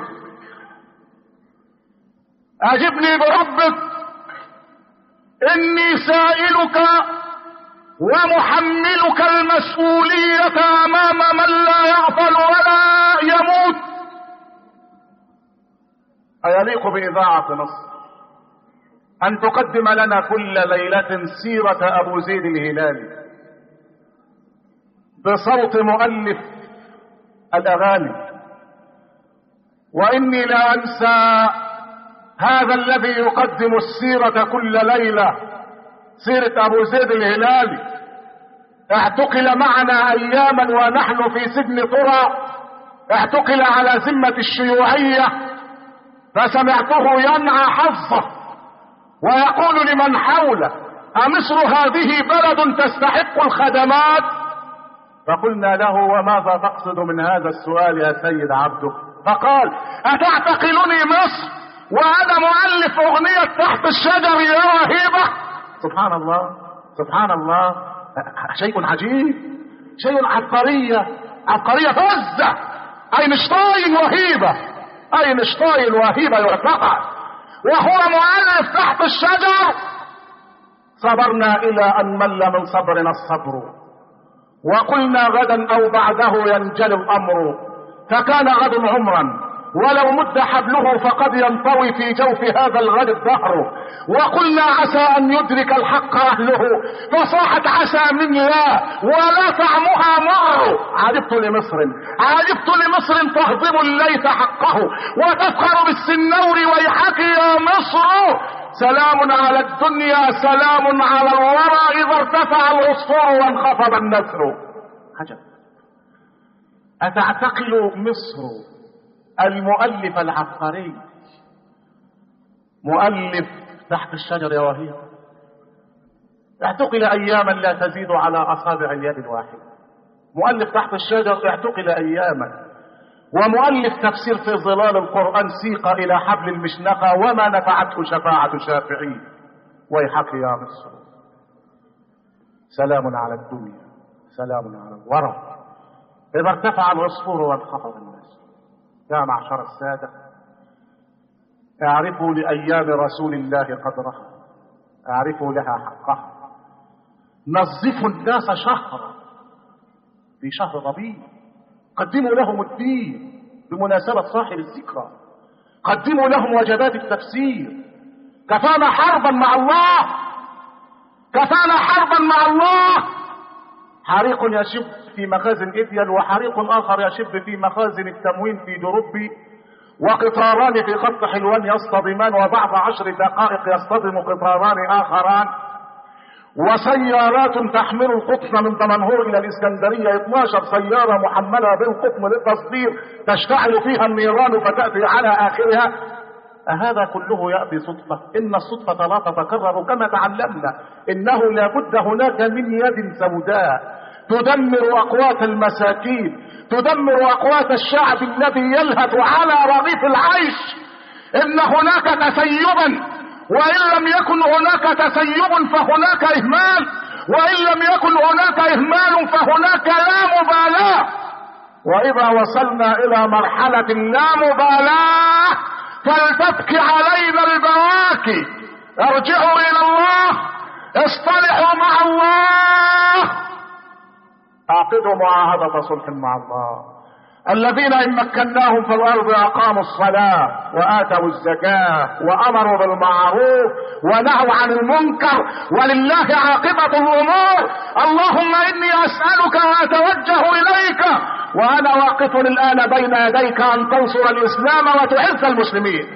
أجبني بربك، إني سائلك ومحملك المسؤولية أمام من لا يغفل ولا يموت. أيليق بإذاعة مصر أن تقدم لنا كل ليلة سيرة أبو زيد الهلالي بصوت مؤلف الأغاني؟ وإني لا أنسى هذا الذي يقدم السيرة كل ليلة، سيرة أبو زيد الهلالي. اعتقل معنا أياما ونحن في سجن طرى، اعتقل على ذمة الشيوعية، فسمعته ينعى حظه ويقول لمن حوله: أمصر هذه بلد تستحق الخدمات؟ فقلنا له: وماذا تقصد من هذا السؤال يا سيد عبده؟ فقال: أتعتقلني مصر وأنا مؤلف أغنية تحت الشجر يا وهيبة؟ سبحان الله، سبحان الله، شيء عجيب، شيء عبقرية، عبقرية فزة. أينشتاين وهيبة، أينشتاين وهيبة يعتقل وهو مؤلف تحت الشجر. صبرنا إلى أن مل من صبرنا الصبر، وقلنا غدا أو بعده ينجلي الأمر، فكان غد عمرا ولو مد حبله فقد ينطوي في جوف هذا الغد الدهر. وقلنا عسى أن يدرك الحق أهله، فصاحت عسى من لا ولا طعمها مر. عجبت لمصر، عجبت لمصر تهضم الليث حقه وتفخر بالسنور، ويحك يا مصر سلام على الدنيا سلام على الورى، إذا ارتفع العصفور وانخفض النسر. عجب. أتعتقل مصر المؤلف العبقري، مؤلف تحت الشجر يا وهيب، اعتقل أياما لا تزيد على أصابع اليد الواحدة. مؤلف تحت الشجر اعتقل أياما، ومؤلف تفسير في ظلال القرآن سيق إلى حبل المشنقة وما نفعته شفاعة شافعين. ويحك يا مصر سلام على الدنيا سلام على الورى، إذا ارتفع العصفور وانخفض الناس. يا معشر السادة، اعرفوا لأيام رسول الله قدرها، اعرفوا لها حقها. نظفوا الناس شهرا في شهر ربيع، قدموا لهم الدين بمناسبة صاحب الذكرى، قدموا لهم وجبات التفسير. كفانا حربا مع الله، كفانا حربا مع الله. حريق يشب في مخازن إديل، وحريق آخر يشب في مخازن التموين في جروبي، وقطاران في خط حلوان يصطدمان، وبعد عشر دقائق يصطدم قطاران آخران، وسيارات تحمل القطن من دمنهور إلى الإسكندرية، اثناشر سيارة محملة بالقطن للتصدير تشتعل فيها النيران فتأتي على آخرها. هذا كله يأتي صدفة؟ إن الصدفة لا تتكرر. كما تعلمنا إنه لا بد هناك من يد سوداء تدمر أقوات المساكين، تدمر أقوات الشعب الذي يلهث على رغيف العيش. إن هناك تسيبا، وإن لم يكن هناك تسيب فهناك إهمال، وإن لم يكن هناك إهمال فهناك لا مبالاة. وإذا وصلنا إلى مرحلة لا مبالاة فلتبكي علينا البواكي. ارجعوا إلى الله، اصطلحوا مع الله، اعقدوا معاهدة صلح مع الله. الذين إن مكناهم في الأرض أقاموا الصلاة وآتوا الزكاة وأمروا بالمعروف ونهوا عن المنكر، ولله عاقبة الأمور. اللهم إني أسألك وأتوجه إليك وأنا واقف الآن بين يديك أن تنصر الإسلام وتعز المسلمين.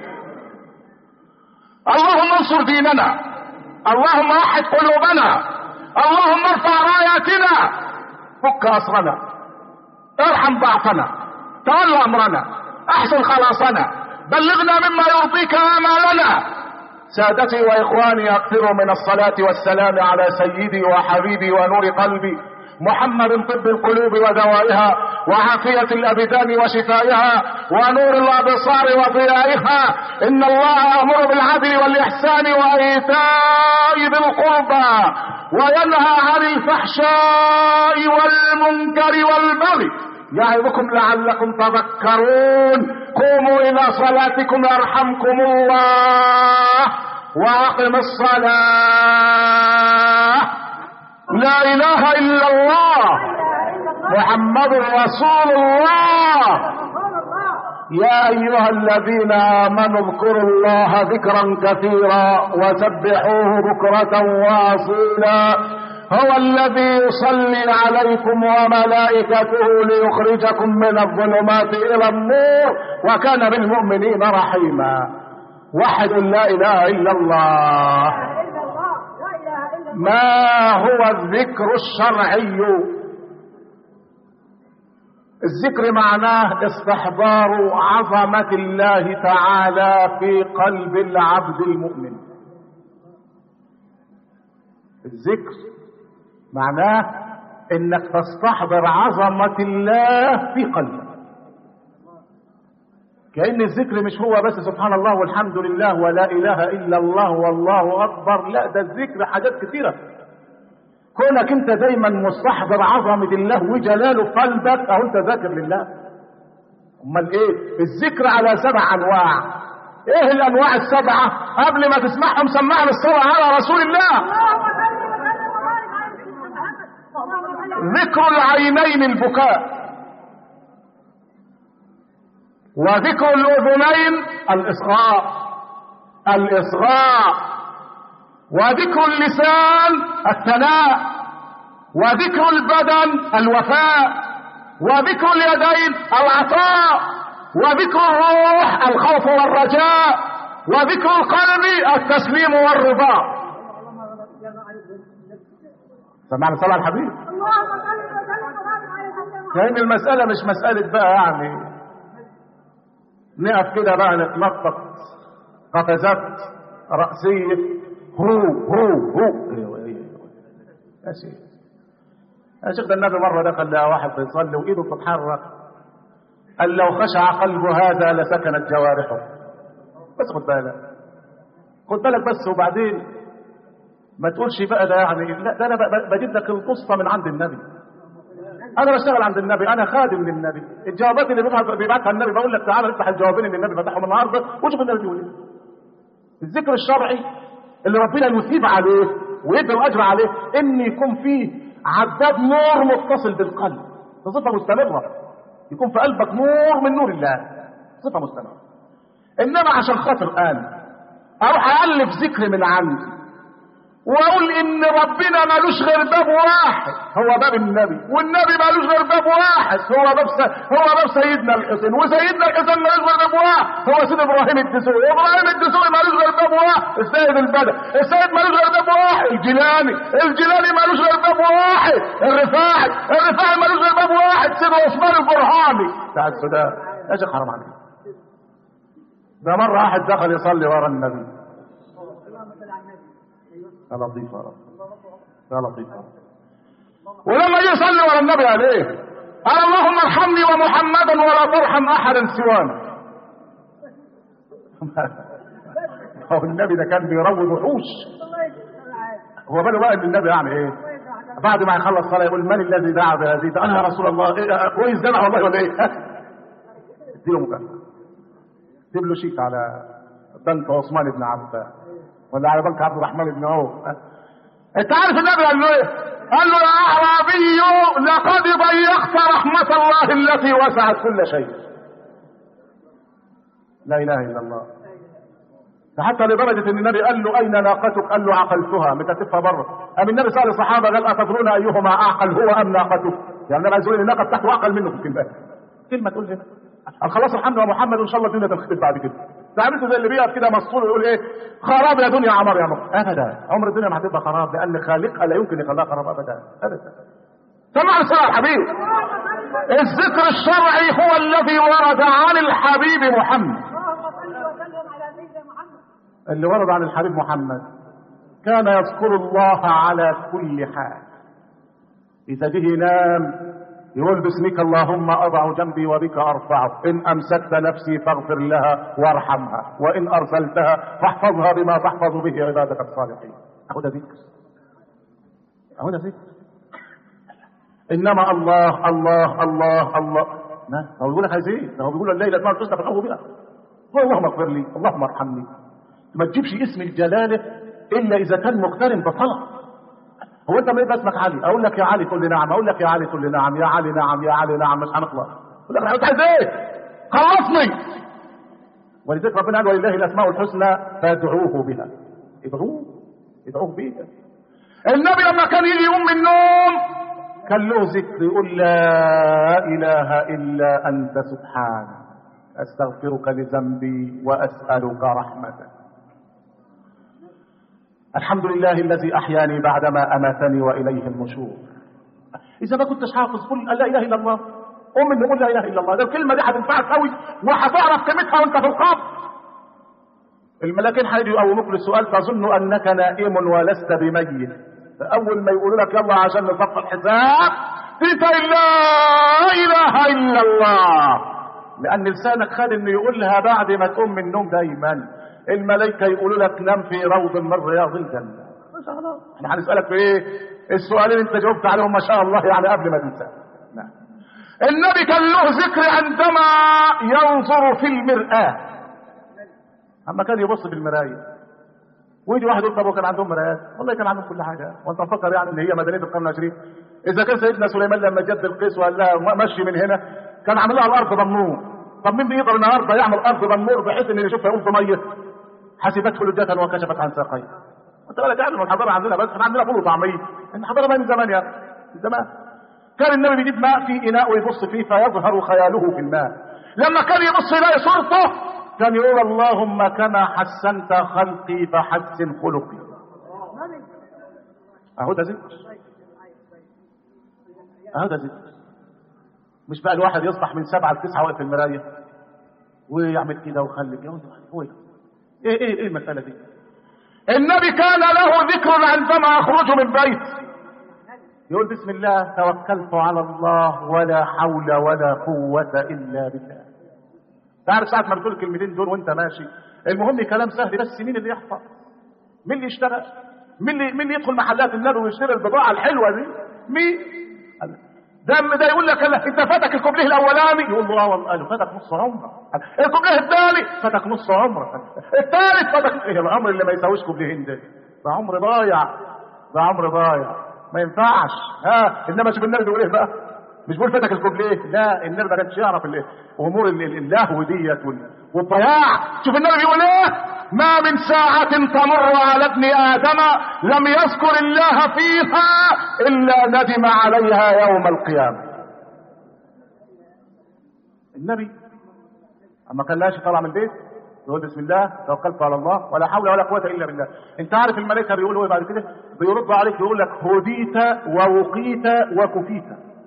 اللهم انصر ديننا، اللهم وحد قلوبنا، اللهم ارفع راياتنا، فك أسرنا، ارحم ضعفنا، تولى امرنا، احسن خلاصنا، بلغنا مما يرضيك امالنا. سادتي واخواني، اكثروا من الصلاة والسلام على سيدي وحبيبي ونور قلبي محمد، طب القلوب ودوائها، وعافية الابدان وشفائها، ونور الابصار وضيائها. ان الله يأمر بالعدل والاحسان وايتاء ذي القربى، وينهى عن الفحشاء والمنكر والبغي، يعظكم لعلكم تذكرون. قوموا الى صلاتكم يرحمكم الله، واقم الصلاة. لا اله الا الله محمد رسول الله. يا ايها الذين امنوا اذكروا الله ذكرا كثيرا وسبحوه بكرة واصيلا. هو الذي يصلي عليكم وملائكته ليخرجكم من الظلمات الى النور، وكان بالمؤمنين رحيما. وحد لا اله الا الله. ما هو الذكر الشرعي؟ الذكر معناه استحضار عظمة الله تعالى في قلب العبد المؤمن. الذكر معناه انك تستحضر عظمة الله في قلبك. كأن الذكر مش هو بس سبحان الله والحمد لله ولا اله الا الله والله اكبر، لا، ده الذكر حاجات كثيرة. كونك انت دايما مستحضر عظمة الله وجلاله في قلبك، اهو انت ذاكر لله. امال ايه؟ الذكر على سبع انواع. ايه الانواع السبعة؟ قبل ما تسمعهم سمعنا الصلاة على رسول الله. ذكر العينين البكاء، وذكر الاذنين الاصغاء الاصغاء وذكر اللسان الثناء، وذكر البدن الوفاء، وذكر اليدين العطاء، وذكر الروح الخوف والرجاء، وذكر القلب التسليم والرضا. سمعنا صلاة الحبيب. كأن المسألة مش مسألة بقى يعني نقف كده بقى نتنطط قفزات رأسية هو هو هو يا شيخ. يا شيخ ده النبي مرة دخل لقى واحد بيصلي وإيده بتتحرك، قال لو خشع قلب هذا لسكنت جوارحه. بس خد بالك، خد بالك بس، وبعدين ما تقولش بقى ده يعني لا، ده انا بجيب لك القصه من عند النبي. انا بشتغل عند النبي، انا خادم للنبي. الجوابات اللي بيبعتها النبي بقول لك تعالى افتح الجوابين اللي النبي فتحهم النهارده وشوف النبي بيقول ايه. الذكر الشرعي اللي ربنا يثيب عليه ويدي الاجر عليه ان يكون فيه عداد نور متصل بالقلب، صفه مستمره، يكون في قلبك نور من نور الله، صفه مستمره. انما عشان خاطر انا اروح الف ذكر من عندي واقول ان ربنا مالوش غير باب واحد هو باب النبي، والنبي مالوش غير باب واحد هو باب س... هو باب سيدنا الحسين، وسيدنا الحسين مالوش غير باب واحد هو سيد ابراهيم الدسوقي، وابراهيم الدسوقي مالوش غير باب واحد السيد البدر، السيد مالوش غير باب واحد الجيلاني، الجيلاني مالوش غير باب واحد الرفاعي، الرفاعي مالوش غير باب واحد سيد عثمان البرهاني بتاع السودان. يا شيخ حرام عليك. ده مره واحد دخل يصلي ورا النبي. يا لطيف يا رب، يا لطيف يا رب. ولما يجي يصلي ورا النبي قال ايه؟ قال اللهم ارحمني ومحمدا ولا ترحم احدا سوانا. هو النبي ده كان بيروض وحوش. هو باله بقى ان النبي يعمل ايه؟ بعد ما يخلص صلاه يقول من الذي دعا بهذه؟ انا يا رسول الله. إيه كويس دعا والله ولا ايه؟ اديله مكافاه. اكتب له شيك على بنك عثمان بن عفان ولا على بنك عبد الرحمن بن عوف. انت عارف النبي قال له ايه؟ قال له يا اعرابي لقد ضيقت رحمه الله التي وسعت كل شيء. لا اله الا الله. حتى لدرجه ان النبي قال له اين ناقتك؟ قال له عقلتها مكتفها بره. قام النبي سال الصحابه قال اتدرون ايهما اعقل هو ام ناقته؟ يعني النبي عايز يقول الناقه بتاعته اعقل منه في الكلمه. كلمه تقول هنا قال خلاص الحمد لله محمد وان شاء الله الدنيا تنخطب بعد كده. تعملته زي اللي بيقف كده مسطول ويقول ايه خراب يا دنيا عمر يا عمر. ابدا عمر الدنيا ما هتبقى خراب لان خالقها لا يمكن يخليها خراب ابدا ابدا. سمع الصلاه يا حبيبي. الذكر الشرعي هو الذي ورد عن الحبيب محمد. اللي ورد عن الحبيب محمد كان يذكر الله على كل حال. اذا به نام يقول باسمك اللهم اضع جنبي وبك ارفعه، ان امسكت نفسي فاغفر لها وارحمها، وان ارسلتها فاحفظها بما تحفظ به عبادك الصالحين. اهو ده ذكر، اهو ده ذكر. انما الله الله الله الله ما هو بيقول لك عايز ايه؟ هو بيقول الليله ما تستغفر له بها. اللهم اغفر لي، اللهم ارحمني. ما تجيبش اسم الجلاله الا اذا كان مقترن بطلب. هو انت ما يبقى اسمك علي اقول لك يا علي تقول لي نعم، اقول لك يا علي تقول لي نعم، يا علي نعم، يا علي نعم، مش هنخلص. اقول لك انت عايز ايه؟ خلصني. ولذلك ربنا قال ولله الاسماء الحسنى فادعوه بها. ادعوه ادعوه بها. النبي لما كان يجي يقوم من النوم كان له ذكر يقول لا اله الا انت سبحانك استغفرك لذنبي واسالك رحمتك. الحمد لله الذي احياني بعدما اماتني واليه النشور. اذا ما كنتش حافظ قل لا اله الا الله. قوم من نقول لا اله الا الله. ده الكلمه دي هتنفعك قوي وهتعرف قيمتها وانت في القبر. الملاكين هيجوا يقوموك للسؤال تظن انك نائم ولست بميت. فاول ما يقولوا لك يلا عشان نصفي الحساب تقول لا اله الا الله، لان لسانك خد انه يقولها بعد ما تقوم من النوم. دايما الملائكه يقولوا لك نام في روض من رياض الجنه. ما شاء الله. احنا هنسالك في ايه؟ السؤالين انت جاوبت عليهم ما شاء الله يعني قبل ما تنسى. نعم. النبي كان له ذكر عندما ينظر في المرآة. اما كان يبص في المرايه ويجي واحد يقول طب وكان عندهم مرايات؟ والله كان عندهم كل حاجه. وانت مفكر يعني ان هي مدنيه القرن العشرين؟ اذا كان سيدنا سليمان لما جد القيس وقال لها مشي من هنا كان عامل لها الارض بالنور. طب مين بيقدر النهارده يعمل ارض بالنور بحيث ان اللي يشوفها يقول في ميه؟ حسبته لجة وكشفت عن ساقيه. انت بالك يعني الحضاره عندنا بس احنا عندنا فول وطعميه. الحضاره بقى من زمان يا من زمان. كان النبي بيجيب ماء في اناء ويبص فيه فيظهر خياله في الماء. لما كان يبص يلاقي صورته كان يقول اللهم كما حسنت خلقي فحسن خلقي. اهو ده ذكر، اهو ده ذكر. مش بقى الواحد يصبح من سبعه لتسعه واقف في المرايه ويعمل كده ويخلي كده. هو ايه ايه ايه المساله دي؟ النبي كان له ذكر عندما يخرج من بيت يقول بسم الله توكلت على الله ولا حول ولا قوه الا بالله. تعرف ساعة ما بتقول الكلمتين دول وانت ماشي المهم كلام سهل، بس مين اللي يحفظ؟ مين اللي يشتغل؟ مين اللي مين اللي يدخل محلات النبي ويشتري البضاعة الحلوة دي؟ مين؟ ده ده يقول لك انت فاتك الكوبليه الاولاني يقول له اه والله قال فاتك نص عمرك. الكوبليه الثاني فاتك نص عمرك. الثالث فاتك ايه العمر اللي ما يساويش كوبليهين ده؟ ده عمر ضايع، ده عمر ضايع ما ينفعش. ها انما شوف النبي بيقول ايه بقى؟ مش بقول فتك الكوبليه، لا، النبي ما كانش يعرف امور اللهو ديت والضياع. شوف النبي بيقول ايه: ما من ساعة تمر على ابن آدم لم يذكر الله فيها إلا ندم عليها يوم القيامة. النبي اما كان لاش طالع من البيت يقول بسم الله توكلت على الله ولا حول ولا قوة إلا بالله. انت عارف الملائكة بيقولوا ايه بعد كده؟ بيردوا عليك يقول لك هديت ووقيت وكفيت.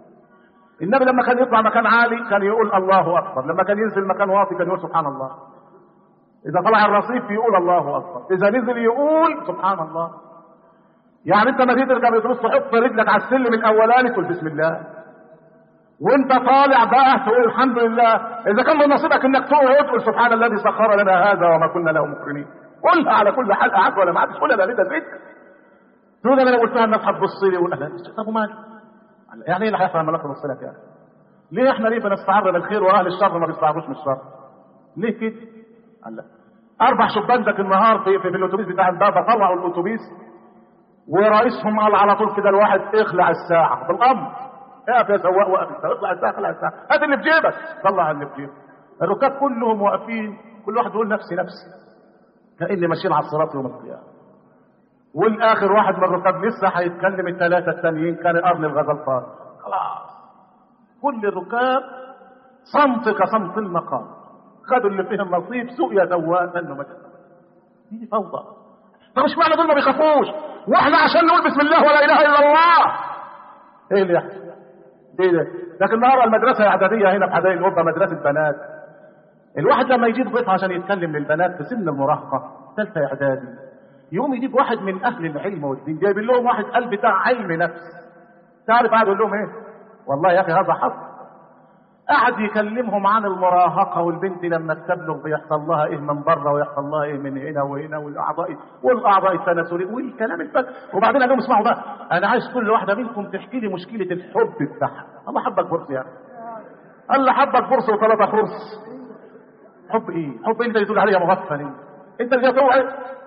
النبي لما كان يطلع مكان عالي كان يقول الله أكبر، لما كان ينزل مكان واطي كان يقول سبحان الله. إذا طلع الرصيف يقول الله أكبر، إذا نزل يقول سبحان الله. يعني أنت ما تركب بتبص تحط رجلك على السلم الأولاني تقول بسم الله، وأنت طالع بقى تقول الحمد لله. إذا كان من نصيبك إنك تقعد تقول سبحان الذي سخر لنا هذا وما كنا له مقرنين. قولها على كل حلقة عاد ولا ما عادش قولها ده ليه ذكر. تقول أنا لو قلتها الناس هتبص لي وأنا طب ومالي؟ يعني ايه اللي هيحصل لما ناخد الصلاه يعني؟ ليه احنا ليه بنستعر بالخير واهل الشر ما بيستعرضوش من الشر؟ ليه كده؟ قال لا. اربع شبان ذاك النهار في, في, في الاتوبيس بتاع الباب طلعوا الاتوبيس ورئيسهم قال على طول كده الواحد اخلع الساعه بالامر. اقف يا سواق وقف، اطلع الساعه اخلع الساعه، هات اللي في جيبك، طلع اللي في جيبك. الركاب كلهم واقفين كل واحد يقول نفسي نفسي كاني ماشيين على الصراط يوم القيامه. والاخر واحد من الركاب لسه هيتكلم، الثلاثه الثانيين كان قرن الغزال طار. خلاص كل الركاب صمت كصمت المقام، خدوا اللي فيهم نصيب سوء يا سواق انه ما دي فوضى. طب مش معنى دول ما بيخافوش واحنا عشان نقول بسم الله ولا اله الا الله ايه اللي يحصل؟ ايه ده؟ لكن النهارده المدرسه الاعداديه هنا في حدائق القبه مدرسه بنات، الواحد لما يجيب ضيف عشان يتكلم للبنات في سن المراهقه ثالثه اعدادي يقوم يجيب واحد من اهل العلم والدين، جايب لهم واحد قال بتاع علم نفس. تعرف قاعد يقول لهم ايه؟ والله يا اخي هذا حصل. قعد يكلمهم عن المراهقه والبنت لما تبلغ بيحصل لها ايه من بره ويحصل لها ايه من هنا وهنا والاعضاء والاعضاء التناسليه والكلام الفك. وبعدين قال لهم اسمعوا بقى، انا عايز كل واحده منكم تحكي لي مشكله الحب بتاعها. الله حبك فرص يعني. قال له حبك فرص وثلاثه فرص. حب ايه؟ حب انت اللي تقول عليها مغفل ايه؟ انت اللي توعي.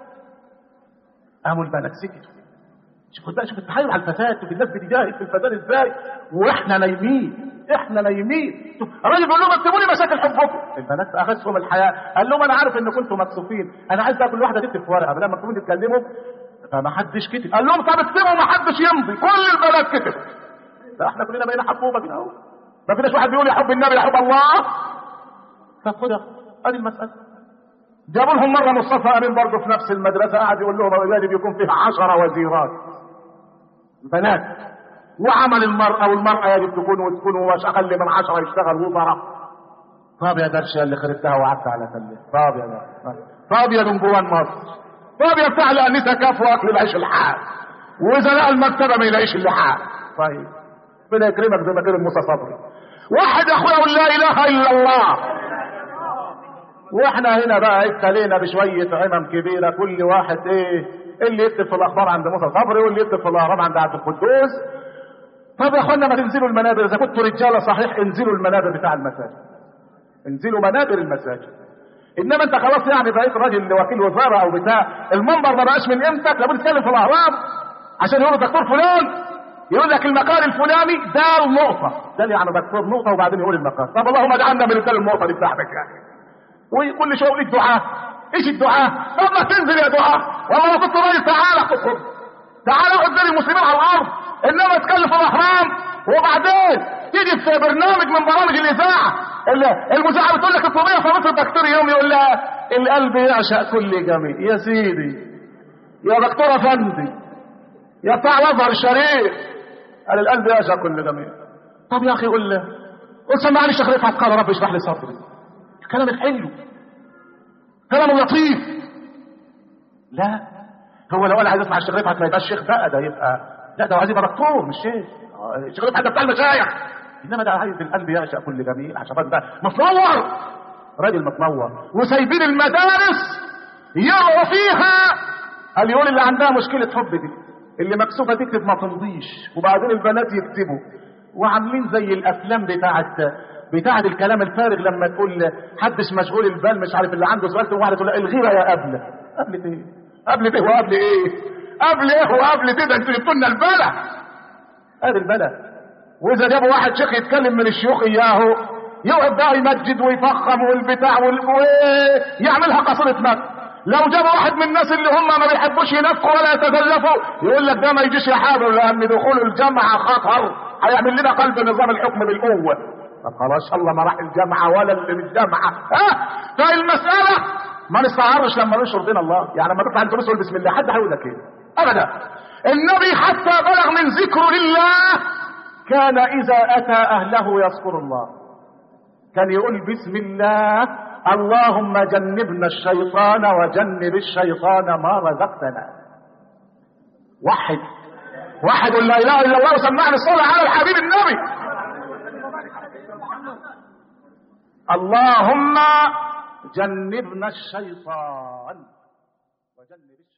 قاموا البنات سكتوا. شوف بقى، شوف التحايل على الفساد، شوف الناس بتجاهد في الفساد ازاي واحنا نايمين، احنا نايمين. شوف الراجل بيقول لهم اكتبوا لي مشاكل حبكم. البنات اخذهم الحياه، قال لهم انا عارف ان كنتم مكسوفين، انا عايز بقى كل واحده تكتب في ورقه بدل ما تكونوا تتكلموا. فما حدش كتب، قال لهم طب اكتبوا ما حدش يمضي، كل البنات كتب. لا احنا كلنا بقينا حبوبه كده اهو، ما فيناش واحد بيقول يا حب النبي يا حب الله. طب خدها ادي المساله. جابوا لهم مره مصطفى امين برضه في نفس المدرسه، قعد يقول لهم اولادي بيكون فيها عشرة وزيرات بنات، وعمل المرأة والمرأة يجب تكون وتكون مش أقل من عشرة يشتغل وزراء. طاب يا درش اللي خربتها وقعدت على تله، طاب يا درش، طاب يا دنجوان مصر، طاب يا بتاع الأنسة كاف وأكل العيش الحال، وإذا لقى المكتبة ما يلاقيش اللي حال. طيب ربنا يكرمك زي ما كده موسى صبري. واحد يا أخويا يقول لا إله إلا الله. واحنا هنا بقى ابتلينا بشوية عمم كبيرة، كل واحد ايه اللي يكتب في الاخبار عند موسى صبري واللي يكتب في الاهرام عند عبد القدوس. طب يا اخوانا ما تنزلوا المنابر، اذا كنتوا رجاله صحيح انزلوا المنابر بتاع المساجد، انزلوا منابر المساجد. انما انت خلاص يعني بقيت راجل وكيل وزاره او بتاع، المنبر ما بقاش من قيمتك. لابد تتكلم في الاهرام عشان يقولوا دكتور فلان يقول لك المقال الفلاني ده النقطه، ده يعني دكتور نقطه وبعدين يقول المقال. طب اللهم اجعلنا من رجال النقطه دي بتاعتك يعني. وكل شويه يقول لك دعاء، ايش الدعاء؟ طب ما تنزل يا دعاء، والله لو كنت راجل تعالى تخرج، تعالى قدام المسلمين على الارض، انما تكلف الاحرام وبعدين تيجي في برنامج من برامج الاذاعه المذيعه بتقول لك الطبيعه في مصر دكتور يوم يقول لها القلب يعشق كل جميل. يا سيدي يا دكتور افندي يا بتاع الازهر الشريف، قال القلب يعشق كل جميل. طب يا اخي قول له قول سمعني الشيخ رفعت قال رب اشرح لي صدري، الكلام الحلو كلام لطيف. لا هو لو قال عايز اسمع الشيخ رفعت ما يبقاش شيخ بقى، ده يبقى لا ده عايز يبقى دكتور مش شيخ. الشيخ رفعت ده بتاع المشايخ، انما ده عايز القلب يعشق كل جميل عشان ده متنور، راجل متنور. وسايبين المدارس يقروا فيها اليوم اللي عندها مشكله حب دي، اللي مكسوفه تكتب ما تمضيش، وبعدين البنات يكتبوا، وعاملين زي الافلام بتاعت بتاعت الكلام الفارغ لما تقول حدش مشغول البال مش عارف اللي عنده سؤال تقول واحده تقول الغيره يا قبله. قبله ايه؟ قبله ايه وقبل ايه؟ قبل ايه وقبل ايه؟ ده انتوا جبتوا لنا البلا. ادي البلا واذا جابوا واحد شيخ يتكلم من الشيوخ اياه يقعد بقى يمجد ويفخم والبتاع ويعملها قصيدة مد. لو جابوا واحد من الناس اللي هم ما بيحبوش ينفقوا ولا يتزلفوا يقول لك ده ما يجيش يحاول لان دخول الجامعة خطر، هيعمل لنا قلب نظام الحكم بالقوة. طب خلاص الله ما راح الجامعة ولا اللي من الجامعة. ها فالمسألة ما نستعرش لما نشر دين الله. يعني لما تطلع انت بتقول بسم الله حد هيقول لك ايه؟ ابدا. النبي حتى بلغ من ذكر لله كان اذا اتى اهله يذكر الله، كان يقول بسم الله اللهم جنبنا الشيطان وجنب الشيطان ما رزقتنا. وحد وحد لا اله الا الله وسمعنا الصلاة على الحبيب النبي. اللهم جنبنا الشيطان وجنب الشيطان